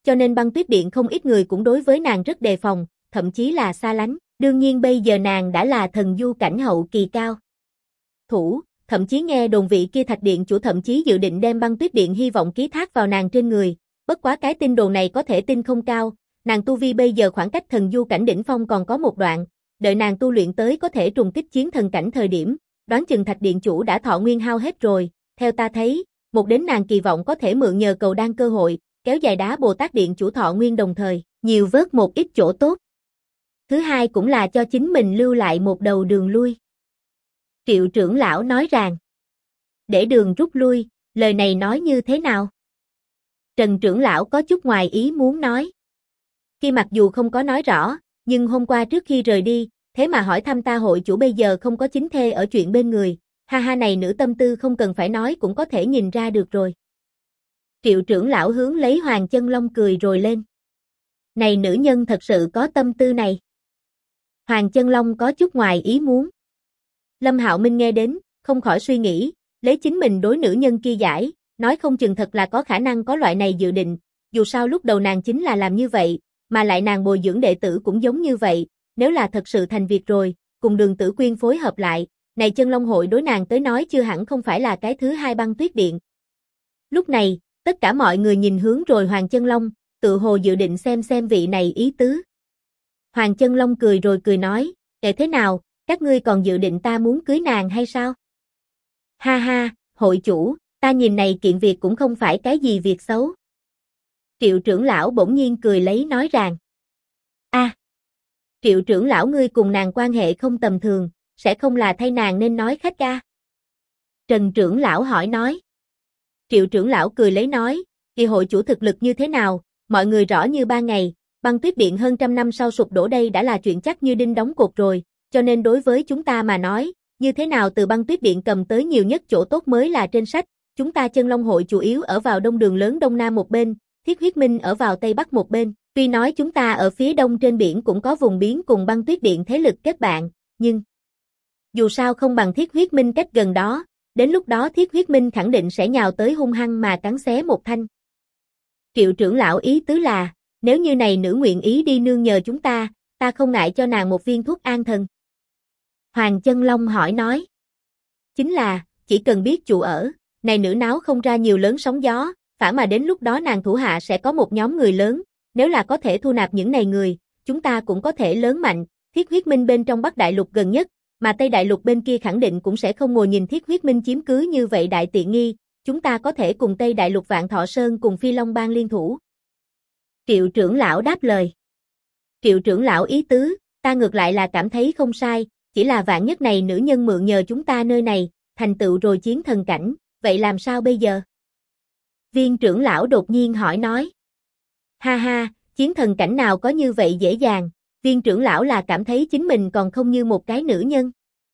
cho nên Băng Tuyết Điện không ít người cũng đối với nàng rất đề phòng, thậm chí là xa lánh. Đương nhiên bây giờ nàng đã là thần du cảnh hậu kỳ cao thủ, thậm chí nghe đồn vị kia Thạch Điện chủ thậm chí dự định đem Băng Tuyết Điện hy vọng ký thác vào nàng trên người. Bất quá cái tin đồn này có thể tin không cao, nàng tu vi bây giờ khoảng cách thần du cảnh đỉnh phong còn có một đoạn, đợi nàng tu luyện tới có thể trùng kích chiến thần cảnh thời điểm, đoán chừng Thạch Điện chủ đã thọ nguyên hao hết rồi. Theo ta thấy, một đến nàng kỳ vọng có thể mượn nhờ cầu đan cơ hội, kéo dài đá Bồ Tát Điện chủ thọ nguyên đồng thời, nhiều vớt một ít chỗ tốt. Thứ hai cũng là cho chính mình lưu lại một đầu đường lui. Triệu trưởng lão nói rằng, để đường rút lui, lời này nói như thế nào? Trần trưởng lão có chút ngoài ý muốn nói. Khi mặc dù không có nói rõ, nhưng hôm qua trước khi rời đi, thế mà hỏi thăm ta hội chủ bây giờ không có chính thê ở chuyện bên người, ha ha này nữ tâm tư không cần phải nói cũng có thể nhìn ra được rồi. Triệu trưởng lão hướng lấy Hoàng Chân Long cười rồi lên. Này nữ nhân thật sự có tâm tư này. Hoàng Chân Long có chút ngoài ý muốn. Lâm Hạo Minh nghe đến, không khỏi suy nghĩ, lấy chính mình đối nữ nhân kia giải, nói không chừng thật là có khả năng có loại này dự định, dù sao lúc đầu nàng chính là làm như vậy, mà lại nàng bồi dưỡng đệ tử cũng giống như vậy, nếu là thật sự thành việc rồi, cùng Đường Tử Quyên phối hợp lại, này Chân Long hội đối nàng tới nói chưa hẳn không phải là cái thứ hai Băng Tuyết Điện. Lúc này, tất cả mọi người nhìn hướng rồi Hoàng Chân Long, tự hồ dự định xem vị này ý tứ. Hoàng Chân Long cười rồi cười nói, thế nào, các ngươi còn dự định ta muốn cưới nàng hay sao? Ha ha, hội chủ, ta nhìn này kiện việc cũng không phải cái gì việc xấu. Triệu trưởng lão bỗng nhiên cười lấy nói rằng, Triệu trưởng lão ngươi cùng nàng quan hệ không tầm thường, sẽ không là thay nàng nên nói khách ca? Trần trưởng lão hỏi nói. Triệu trưởng lão cười lấy nói, kỳ hội chủ thực lực như thế nào, mọi người rõ như ban ngày, Băng Tuyết Điện hơn trăm năm sau sụp đổ đây đã là chuyện chắc như đinh đóng cột rồi, cho nên đối với chúng ta mà nói, như thế nào từ Băng Tuyết Điện cầm tới nhiều nhất chỗ tốt mới là trên sách, chúng ta Chân Long hội chủ yếu ở vào đông đường lớn đông nam một bên, Thiết Huyết Minh ở vào tây bắc một bên, tuy nói chúng ta ở phía đông trên biển cũng có vùng biển cùng Băng Tuyết Điện thế lực kết bạn, nhưng dù sao không bằng Thiết Huyết Minh cách gần đó, đến lúc đó Thiết Huyết Minh khẳng định sẽ nhào tới hung hăng mà cắn xé một thanh. Triệu trưởng lão ý tứ là, nếu như này nữ nguyện ý đi nương nhờ chúng ta không ngại cho nàng một viên thuốc an thần. Hoàng Chân Long hỏi nói. Chính là, chỉ cần biết chủ ở, này nữ náo không ra nhiều lớn sóng gió, phản mà đến lúc đó nàng thủ hạ sẽ có một nhóm người lớn, nếu là có thể thu nạp những này người, chúng ta cũng có thể lớn mạnh, Thiết Huyết Minh bên trong Bắc Đại Lục gần nhất, mà Tây Đại Lục bên kia khẳng định cũng sẽ không ngồi nhìn Thiết Huyết Minh chiếm cứ như vậy đại tiện nghi, chúng ta có thể cùng Tây Đại Lục Vạn Thọ Sơn cùng Phi Long Bang liên thủ. Triệu trưởng lão đáp lời. Triệu trưởng lão ý tứ, ta ngược lại là cảm thấy không sai, chỉ là vạn nhất này nữ nhân mượn nhờ chúng ta nơi này, thành tựu rồi chiến thần cảnh, vậy làm sao bây giờ? Viên trưởng lão đột nhiên hỏi nói. Ha ha, chiến thần cảnh nào có như vậy dễ dàng, viên trưởng lão là cảm thấy chính mình còn không như một cái nữ nhân.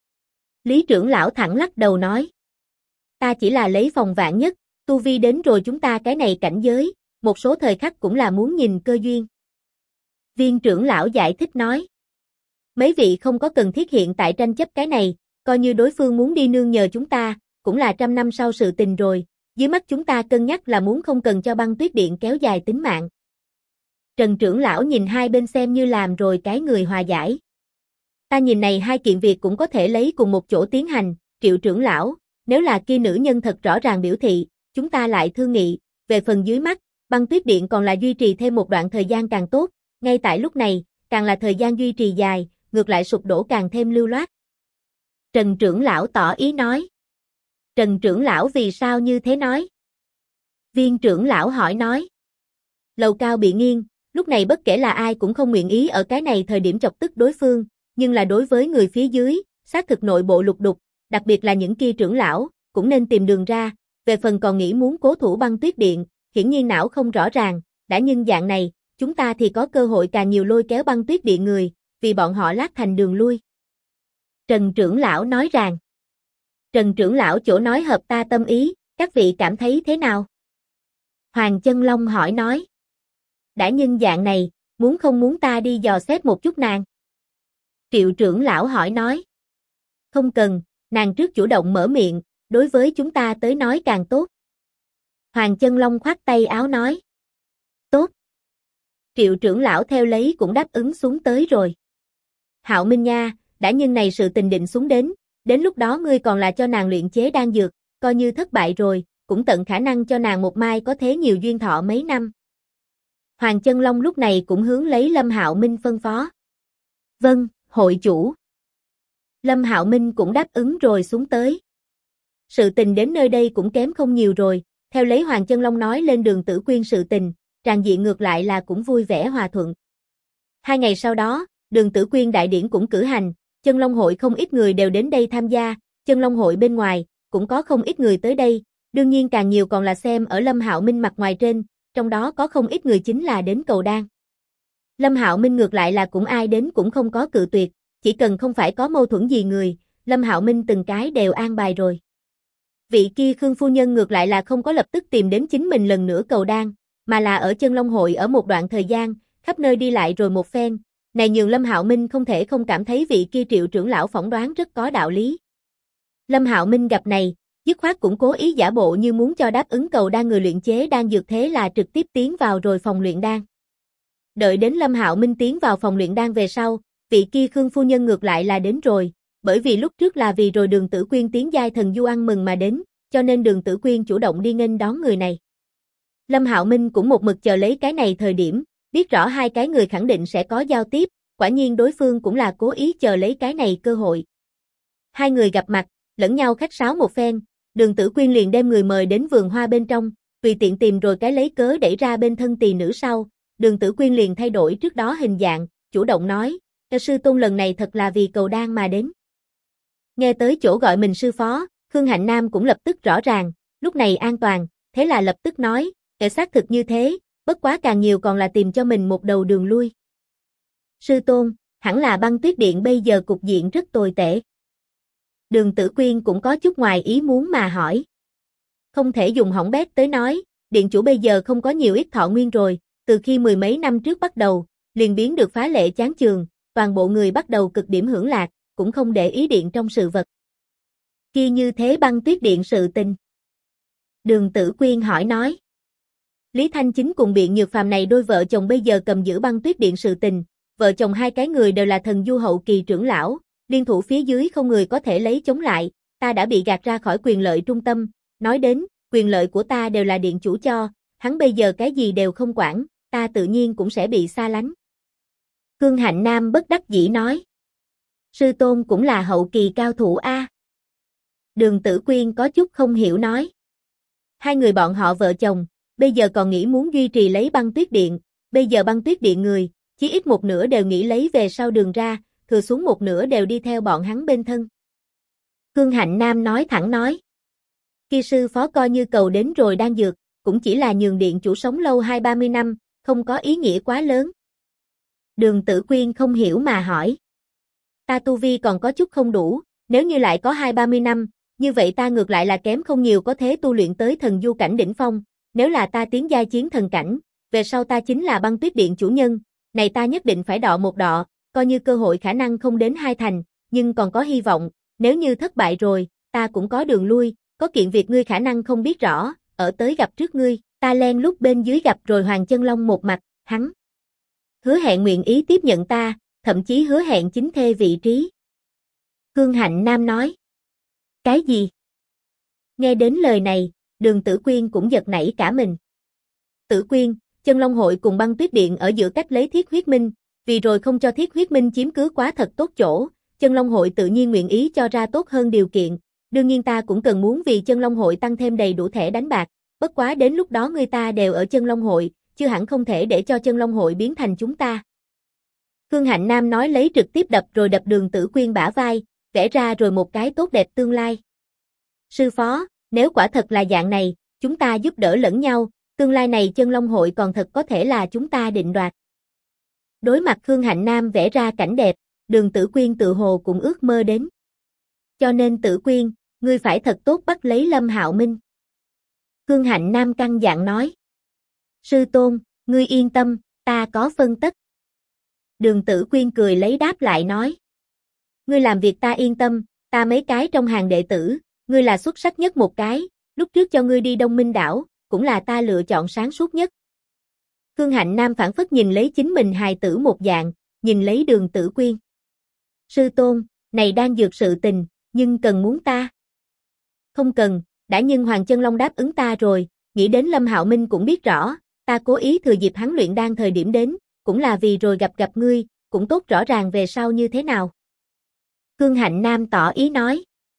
Lý trưởng lão thẳng lắc đầu nói. Ta chỉ là lấy phòng vạn nhất, tu vi đến rồi chúng ta cái này cảnh giới, một số thời khắc cũng là muốn nhìn cơ duyên. Viên trưởng lão giải thích nói. Mấy vị không có cần thiết hiện tại tranh chấp cái này, coi như đối phương muốn đi nương nhờ chúng ta, cũng là trăm năm sau sự tình rồi, dưới mắt chúng ta cân nhắc là muốn không cần cho Băng Tuyết Điện kéo dài tính mạng. Trần trưởng lão nhìn hai bên xem như làm rồi cái người hòa giải. Ta nhìn này hai kiện việc cũng có thể lấy cùng một chỗ tiến hành, Triệu trưởng lão, nếu là kia nữ nhân thật rõ ràng biểu thị, chúng ta lại thương nghị, về phần dưới mắt, Băng Tuyết Điện còn là duy trì thêm một đoạn thời gian càng tốt, ngay tại lúc này, càng là thời gian duy trì dài, ngược lại sụp đổ càng thêm lưu loát. Trần trưởng lão tỏ ý nói. Trần trưởng lão vì sao như thế nói? Viên trưởng lão hỏi nói. Lầu cao bị nghiêng, lúc này bất kể là ai cũng không nguyện ý ở cái này thời điểm chọc tức đối phương, nhưng là đối với người phía dưới, xác thực nội bộ lục đục, đặc biệt là những kia trưởng lão, cũng nên tìm đường ra, về phần còn nghĩ muốn cố thủ Băng Tuyết Điện, hiển nhiên não không rõ ràng, đã nhưng dạng này, chúng ta thì có cơ hội càng nhiều lôi kéo Băng Tuyết Điện người, vì bọn họ lát thành đường lui. Trần trưởng lão nói rằng. Trần trưởng lão chỗ nói hợp ta tâm ý, các vị cảm thấy thế nào? Hoàng Chân Long hỏi nói. Đã nhưng dạng này, muốn không muốn ta đi dò xét một chút nàng? Triệu trưởng lão hỏi nói. Không cần, nàng trước chủ động mở miệng, đối với chúng ta tới nói càng tốt. Hoàng Chân Long khoát tay áo nói. Tốt. Triệu trưởng lão theo lấy cũng đáp ứng xuống tới rồi. Hạo Minh nha, đã nhân này sự tình định xuống đến lúc đó ngươi còn là cho nàng luyện chế đan dược, coi như thất bại rồi, cũng tận khả năng cho nàng một mai có thế nhiều duyên thọ mấy năm. Hoàng Chân Long lúc này cũng hướng lấy Lâm Hạo Minh phân phó. Vâng, hội chủ. Lâm Hạo Minh cũng đáp ứng rồi xuống tới. Sự tình đến nơi đây cũng kém không nhiều rồi, theo lấy Hoàng Chân Long nói lên Đường Tử Quyên sự tình, tràng diện ngược lại là cũng vui vẻ hòa thuận. 2 ngày sau đó, Đường Tử Quyên đại điển cũng cử hành, Chân Long hội không ít người đều đến đây tham gia, Chân Long hội bên ngoài cũng có không ít người tới đây, đương nhiên càng nhiều còn là xem ở Lâm Hạo Minh mặt ngoài trên, trong đó có không ít người chính là đến cầu đan. Lâm Hạo Minh ngược lại là cũng ai đến cũng không có cự tuyệt, chỉ cần không phải có mâu thuẫn gì người, Lâm Hạo Minh từng cái đều an bài rồi. Vị kia Khương phu nhân ngược lại là không có lập tức tìm đến chính mình lần nữa cầu đan, mà là ở Chân Long hội ở một đoạn thời gian, khắp nơi đi lại rồi một phen, này nhường Lâm Hạo Minh không thể không cảm thấy vị kia Triệu trưởng lão phỏng đoán rất có đạo lý. Lâm Hạo Minh gặp này, dứt khoát cũng cố ý giả bộ như muốn cho đáp ứng cầu đan người luyện chế đan dược, thế là trực tiếp tiến vào rồi phòng luyện đan. Đợi đến Lâm Hạo Minh tiến vào phòng luyện đan về sau, vị kia Khương phu nhân ngược lại là đến rồi, bởi vì lúc trước là vì rồi Đường Tử Quyên tiến giai thần du ăn mừng mà đến, cho nên Đường Tử Quyên chủ động đi nghênh đón người này. Lâm Hạo Minh cũng một mực chờ lấy cái này thời điểm, biết rõ hai cái người khẳng định sẽ có giao tiếp, quả nhiên đối phương cũng là cố ý chờ lấy cái này cơ hội. Hai người gặp mặt, lẫn nhau khách sáo một phen, Đường Tử Quyên liền đem người mời đến vườn hoa bên trong, tùy tiện tìm rồi cái lấy cớ đẩy ra bên thân tỳ nữ sau, Đường Tử Quyên liền thay đổi trước đó hình dạng, chủ động nói, sư tôn lần này thật là vì cầu đan mà đến. Nghe tới chỗ gọi mình sư phó, Khương Hạnh Nam cũng lập tức rõ ràng, lúc này an toàn, thế là lập tức nói, xác thực như thế, bất quá càng nhiều còn là tìm cho mình một đầu đường lui. Sư tôn, hẳn là Băng Tuyết Điện bây giờ cục diện rất tồi tệ. Đường Tử Quyên cũng có chút ngoài ý muốn mà hỏi. Không thể dùng hỏng bét tới nói, điện chủ bây giờ không có nhiều ít thọ nguyên rồi, từ khi 10 mấy năm trước bắt đầu, liền biến được phá lệ chán chường, toàn bộ người bắt đầu cực điểm hưởng lạc, cũng không để ý điện trong sự vật. Kia như thế Băng Tuyết Điện sự tình. Đường Tử Quyên hỏi nói. Lý Thanh Chính cùng Biện Nhược Phàm này đôi vợ chồng bây giờ cầm giữ Băng Tuyết Điện sự tình, vợ chồng hai cái người đều là thần du hậu kỳ trưởng lão, liên thủ phía dưới không người có thể lấy chống lại, ta đã bị gạt ra khỏi quyền lợi trung tâm, nói đến, quyền lợi của ta đều là điện chủ cho, hắn bây giờ cái gì đều không quản, ta tự nhiên cũng sẽ bị xa lánh. Khương Hạnh Nam bất đắc dĩ nói. Sư tôn cũng là hậu kỳ cao thủ a. Đường Tử Quyên có chút không hiểu nói. Hai người bọn họ vợ chồng, bây giờ còn nghĩ muốn duy trì lấy Băng Tuyết Điện, bây giờ Băng Tuyết Điện người, chí ít một nửa đều nghĩ lấy về sau đường ra, thừa xuống một nửa đều đi theo bọn hắn bên thân. Khương Hạnh Nam nói thẳng nói. Kia sư phó coi như cầu đến rồi đang dược, cũng chỉ là nhường điện chủ sống lâu 20-30 năm, không có ý nghĩa quá lớn. Đường Tử Quyên không hiểu mà hỏi. Ta tu vi còn có chút không đủ, nếu như lại có 20-30 năm, như vậy ta ngược lại là kém không nhiều có thế tu luyện tới thần du cảnh đỉnh phong, nếu là ta tiến giai chiến thần cảnh, về sau ta chính là Băng Tuyết Điện chủ nhân, này ta nhất định phải đọ một đọ, coi như cơ hội khả năng không đến 2 thành, nhưng còn có hy vọng, nếu như thất bại rồi, ta cũng có đường lui, có kiện việc ngươi khả năng không biết rõ, ở tới gặp trước ngươi, ta len lúc bên dưới gặp rồi Hoàng Chân Long một mặt, hắn hứa hẹn nguyện ý tiếp nhận ta, thậm chí hứa hẹn chính thê vị trí. Khương Hạnh Nam nói. Cái gì? Nghe đến lời này, Đường Tử Quyên cũng giật nảy cả mình. Tử Quyên, Chân Long hội cùng Băng Tuyết Điện ở giữa cách lấy Thiết Huyết Minh, vì rồi không cho Thiết Huyết Minh chiếm cứ quá thật tốt chỗ, Chân Long hội tự nhiên nguyện ý cho ra tốt hơn điều kiện, đương nhiên ta cũng cần muốn vì Chân Long hội tăng thêm đầy đủ thẻ đánh bạc, bất quá đến lúc đó người ta đều ở Chân Long hội, chưa hẳn không thể để cho Chân Long hội biến thành chúng ta. Khương Hạnh Nam nói lấy trực tiếp đập Đường Tử Quyên bả vai, vẽ ra rồi một cái tốt đẹp tương lai. Sư phó, nếu quả thật là dạng này, chúng ta giúp đỡ lẫn nhau, tương lai này Chân Long hội còn thật có thể là chúng ta định đoạt. Đối mặt Khương Hạnh Nam vẽ ra cảnh đẹp, Đường Tử Quyên tự hồ cũng ước mơ đến. Cho nên Tử Quyên, ngươi phải thật tốt bắt lấy Lâm Hạo Minh. Khương Hạnh Nam căng dặn nói. Sư tôn, ngươi yên tâm, ta có phân tất. Đường Tử Quyên cười lấy đáp lại nói. Ngươi làm việc ta yên tâm, ta mấy cái trong hàng đệ tử, ngươi là xuất sắc nhất một cái, lúc trước cho ngươi đi Đông Minh đảo, cũng là ta lựa chọn sáng suốt nhất. Khương Hạnh Nam phảng phất nhìn lấy chính mình hài tử một dạng, nhìn lấy Đường Tử Quyên. Sư tôn, này đang dược sự tình, nhưng cần muốn ta. Không cần, đã nhưng Hoàng Chân Long đáp ứng ta rồi, nghĩ đến Lâm Hạo Minh cũng biết rõ, ta cố ý thừa dịp hắn luyện đan thời điểm đến, cũng là vì rồi gặp ngươi, cũng tốt rõ ràng về sau như thế nào. Khương Hạnh Nam tỏ ý nói.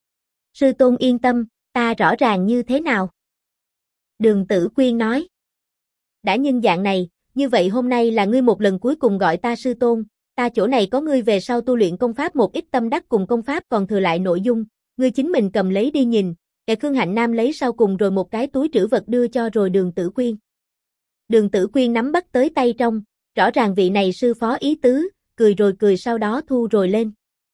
Sư tôn yên tâm, ta rõ ràng như thế nào. Đường Tử Quyên nói. Đã nhưng dạng này, như vậy hôm nay là ngươi một lần cuối cùng gọi ta sư tôn, ta chỗ này có ngươi về sau tu luyện công pháp một ít tâm đắc cùng công pháp còn thừa lại nội dung, ngươi chính mình cầm lấy đi nhìn. Kẻ Khương Hạnh Nam lấy sau cùng rồi một cái túi trữ vật đưa cho rồi Đường Tử Quyên. Đường Tử Quyên nắm bắt tới tay trong, rõ ràng vị này sư phó ý tứ, cười rồi cười sau đó thu rồi lên.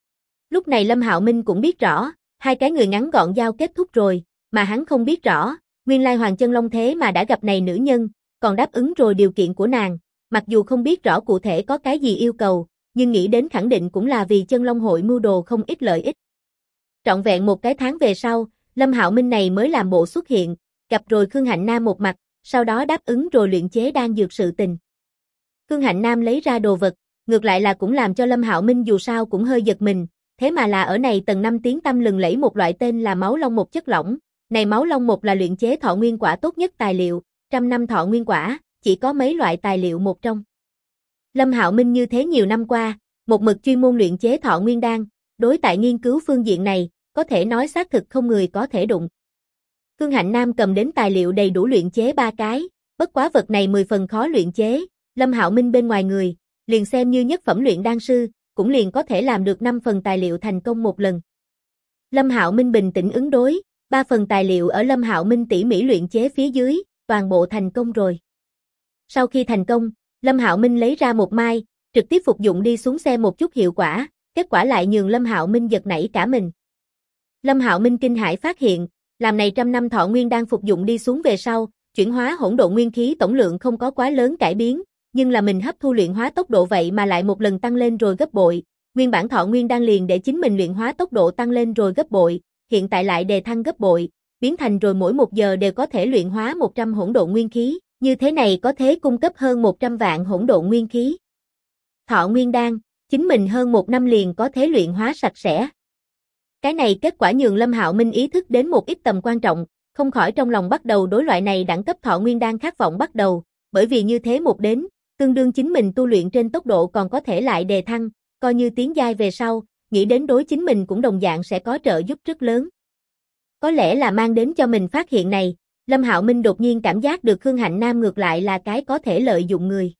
Lúc này Lâm Hạo Minh cũng biết rõ, hai cái người ngắn gọn giao kết thúc rồi, mà hắn không biết rõ, nguyên lai Hoàng Chân Long thế mà đã gặp này nữ nhân, còn đáp ứng rồi điều kiện của nàng, mặc dù không biết rõ cụ thể có cái gì yêu cầu, nhưng nghĩ đến khẳng định cũng là vì Chân Long hội mưu đồ không ít lợi ích. Trọn vẹn một cái tháng về sau, Lâm Hạo Minh này mới làm bộ xuất hiện, gặp rồi Khương Hạnh Nam một mặt, sau đó đáp ứng rồi luyện chế đan dược sự tình. Khương Hạnh Nam lấy ra đồ vật, ngược lại là cũng làm cho Lâm Hạo Minh dù sao cũng hơi giật mình, thế mà là ở này tầng 5 tiếng tăm lừng lẫy một loại tên là máu long một chất lỏng, này máu long một là luyện chế thọ nguyên quả tốt nhất tài liệu, 100 năm thọ nguyên quả, chỉ có mấy loại tài liệu một trong. Lâm Hạo Minh như thế nhiều năm qua, một mực chuyên môn luyện chế thọ nguyên đan, đối tại nghiên cứu phương diện này, có thể nói xác thực không người có thể đụng. Khương Hạnh Nam cầm đến tài liệu đầy đủ luyện chế 3 cái, bất quá vật này 10 phần khó luyện chế, Lâm Hạo Minh bên ngoài người, liền xem như nhất phẩm luyện đan sư, cũng liền có thể làm được 5 phần tài liệu thành công một lần. Lâm Hạo Minh bình tĩnh ứng đối, 3 phần tài liệu ở Lâm Hạo Minh tỉ mỉ luyện chế phía dưới, toàn bộ thành công rồi. Sau khi thành công, Lâm Hạo Minh lấy ra một mai, trực tiếp phục dụng đi xuống xem một chút hiệu quả, kết quả lại nhường Lâm Hạo Minh giật nảy cả mình. Lâm Hạo Minh kinh hãi phát hiện, làm này 100 năm thọ nguyên đang phục dụng đi xuống về sau, chuyển hóa hỗn độn nguyên khí tổng lượng không có quá lớn cải biến, nhưng là mình hấp thu luyện hóa tốc độ vậy mà lại một lần tăng lên rồi gấp bội, nguyên bản thọ nguyên đan liền để chính mình luyện hóa tốc độ tăng lên rồi gấp bội, hiện tại lại đề thăng gấp bội, biến thành rồi mỗi 1 giờ đều có thể luyện hóa 100 hỗn độn nguyên khí, như thế này có thể cung cấp hơn 100 vạn hỗn độn nguyên khí. Thọ nguyên đan, chính mình hơn 1 năm liền có thể luyện hóa sạch sẽ. Cái này kết quả nhường Lâm Hạo Minh ý thức đến một ít tầm quan trọng, không khỏi trong lòng bắt đầu đối loại này đẳng cấp thọ nguyên đan khát vọng bắt đầu, bởi vì như thế một đến, tương đương chính mình tu luyện trên tốc độ còn có thể lại đề thăng, coi như tiến giai về sau, nghĩ đến đối chính mình cũng đồng dạng sẽ có trợ giúp rất lớn. Có lẽ là mang đến cho mình phát hiện này, Lâm Hạo Minh đột nhiên cảm giác được Khương Hạnh Nam ngược lại là cái có thể lợi dụng người.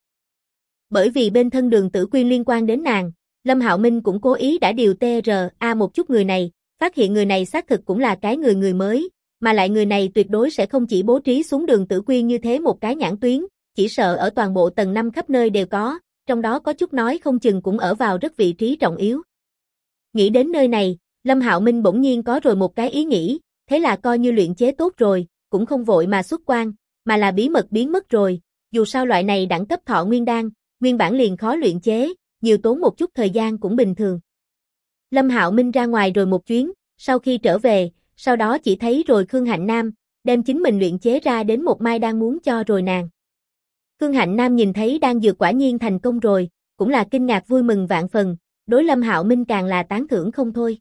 Bởi vì bên thân Đường Tử Quyên liên quan đến nàng, Lâm Hạo Minh cũng cố ý đã điều TRA một chút người này, phát hiện người này xác thực cũng là cái người mới, mà lại người này tuyệt đối sẽ không chỉ bố trí xuống Đường Tử Quyên như thế một cái nhãn tuyến, chỉ sợ ở toàn bộ tầng 5 khắp nơi đều có, trong đó có chút nói không chừng cũng ở vào rất vị trí trọng yếu. Nghĩ đến nơi này, Lâm Hạo Minh bỗng nhiên có rồi một cái ý nghĩ, thế là coi như luyện chế tốt rồi, cũng không vội mà xuất quan, mà là bí mật biến mất rồi, dù sao loại này đẳng cấp thọ nguyên đan, nguyên bản liền khó luyện chế, nhiều tốn một chút thời gian cũng bình thường. Lâm Hạo Minh ra ngoài rồi một chuyến, sau khi trở về, sau đó chỉ thấy rồi Khương Hạnh Nam, đem chính mình luyện chế ra đến một mai đan muốn cho rồi nàng. Khương Hạnh Nam nhìn thấy đan dược quả nhiên thành công rồi, cũng là kinh ngạc vui mừng vạn phần, đối Lâm Hạo Minh càng là tán thưởng không thôi.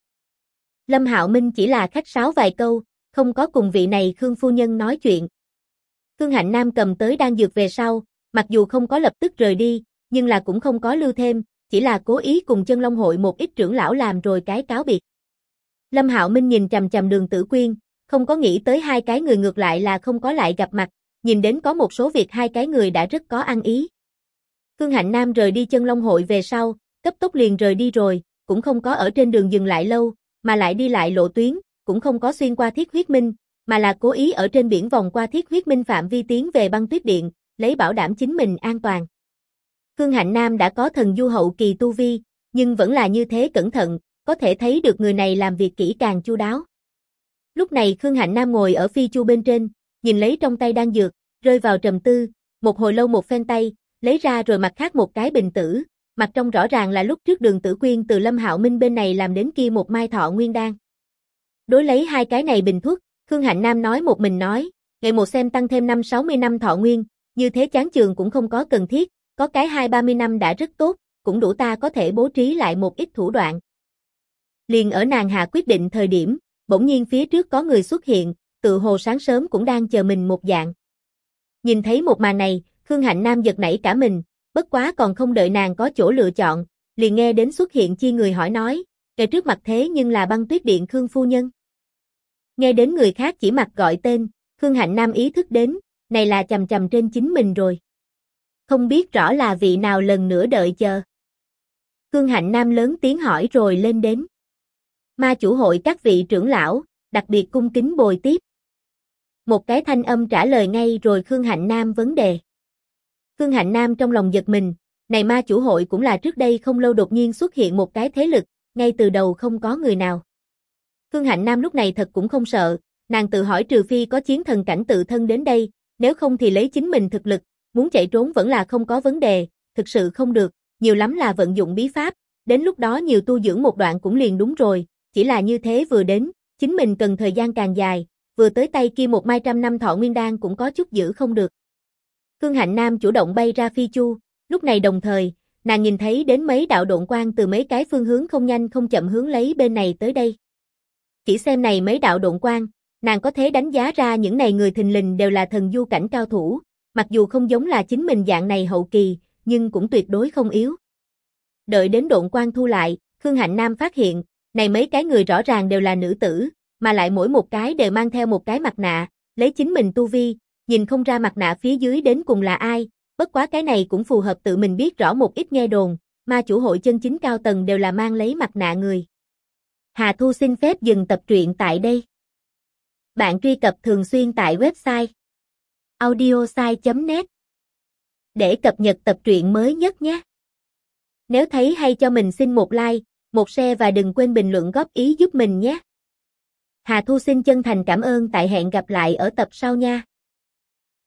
Lâm Hạo Minh chỉ là khách sáo vài câu, không có cùng vị này Khương phu nhân nói chuyện. Khương Hạnh Nam cầm tới đan dược về sau, mặc dù không có lập tức rời đi, nhưng là cũng không có lưu thêm, chỉ là cố ý cùng Chân Long hội một ít trưởng lão làm rồi cái cáo biệt. Lâm Hạo Minh nhìn chằm chằm Đường Tử Quyên, không có nghĩ tới hai cái người ngược lại là không có lại gặp mặt, nhìn đến có một số việc hai cái người đã rất có ăn ý. Khương Hạnh Nam rời đi Chân Long hội về sau, cấp tốc liền rời đi rồi, cũng không có ở trên đường dừng lại lâu, mà lại đi lại lộ tuyến, cũng không có xuyên qua Thiết Huyết Minh, mà là cố ý ở trên biển vòng qua Thiết Huyết Minh phạm vi tiến về Băng Tuyết Điện, lấy bảo đảm chính mình an toàn. Khương Hạnh Nam đã có thần du hậu kỳ tu vi, nhưng vẫn là như thế cẩn thận, có thể thấy được người này làm việc kỹ càng chu đáo. Lúc này Khương Hạnh Nam ngồi ở phi chu bên trên, nhìn lấy trong tay đan dược, rơi vào trầm tư, một hồi lâu một phen tay, lấy ra rồi mặt khác một cái bình tử, mặt trong rõ ràng là lúc trước Đường Tử Quyên từ Lâm Hạo Minh bên này làm đến kia một mai thọ nguyên đan. Đối lấy hai cái này bình thuốc, Khương Hạnh Nam nói một mình nói, ngày một xem tăng thêm 60 năm thọ nguyên, như thế chán chường cũng không có cần thiết, có cái 20-30 năm đã rất tốt, cũng đủ ta có thể bố trí lại một ít thủ đoạn. Liền ở nàng hạ quyết định thời điểm, bỗng nhiên phía trước có người xuất hiện, tự hồ sáng sớm cũng đang chờ mình một dạng. Nhìn thấy một màn này, Khương Hạnh Nam giật nảy cả mình, bất quá còn không đợi nàng có chỗ lựa chọn, liền nghe đến xuất hiện chi người hỏi nói, ngay trước mặt thế nhưng là Băng Tuyết Điện Khương phu nhân. Nghe đến người khác chỉ mặt gọi tên, Khương Hạnh Nam ý thức đến, này là chằm chằm trên chính mình rồi. Không biết rõ là vị nào lần nữa đợi chờ. Khương Hạnh Nam lớn tiếng hỏi rồi lên đến. Ma chủ hội các vị trưởng lão, đặc biệt cung kính bồi tiếp. Một cái thanh âm trả lời ngay rồi Khương Hạnh Nam vấn đề. Khương Hạnh Nam trong lòng giật mình, này ma chủ hội cũng là trước đây không lâu đột nhiên xuất hiện một cái thế lực, ngay từ đầu không có người nào. Khương Hạnh Nam lúc này thật cũng không sợ, nàng tự hỏi trừ phi có chiến thần cảnh tự thân đến đây, nếu không thì lấy chính mình thực lực, muốn chạy trốn vẫn là không có vấn đề, thực sự không được, nhiều lắm là vận dụng bí pháp, đến lúc đó nhiều tu dưỡng một đoạn cũng liền đúng rồi, chỉ là như thế vừa đến, chính mình cần thời gian càng dài, vừa tới tay kia một mai 100 năm thọ nguyên đan cũng có chút giữ không được. Khương Hạnh Nam chủ động bay ra phi chu, lúc này đồng thời, nàng nhìn thấy đến mấy đạo độn quang từ mấy cái phương hướng không nhanh không chậm hướng lấy bên này tới đây. Chỉ xem này mấy đạo độn quang, nàng có thể đánh giá ra những này người thình lình đều là thần du cảnh cao thủ, mặc dù không giống là chính mình dạng này hậu kỳ, nhưng cũng tuyệt đối không yếu. Đợi đến độn quang thu lại, Khương Hạnh Nam phát hiện, này mấy cái người rõ ràng đều là nữ tử, mà lại mỗi một cái đều mang theo một cái mặt nạ, lấy chính mình tu vi, nhìn không ra mặt nạ phía dưới đến cùng là ai, bất quá cái này cũng phù hợp tự mình biết rõ một ít nghe đồn, ma chủ hội chân chính cao tầng đều là mang lấy mặt nạ người. Hà Thu xin phép dừng tập truyện tại đây. Bạn truy cập thường xuyên tại website audiosai.net để cập nhật tập truyện mới nhất nhé. Nếu thấy hay cho mình xin một like, một share và đừng quên bình luận góp ý giúp mình nhé. Hà Thu xin chân thành cảm ơn, tại hẹn gặp lại ở tập sau nha.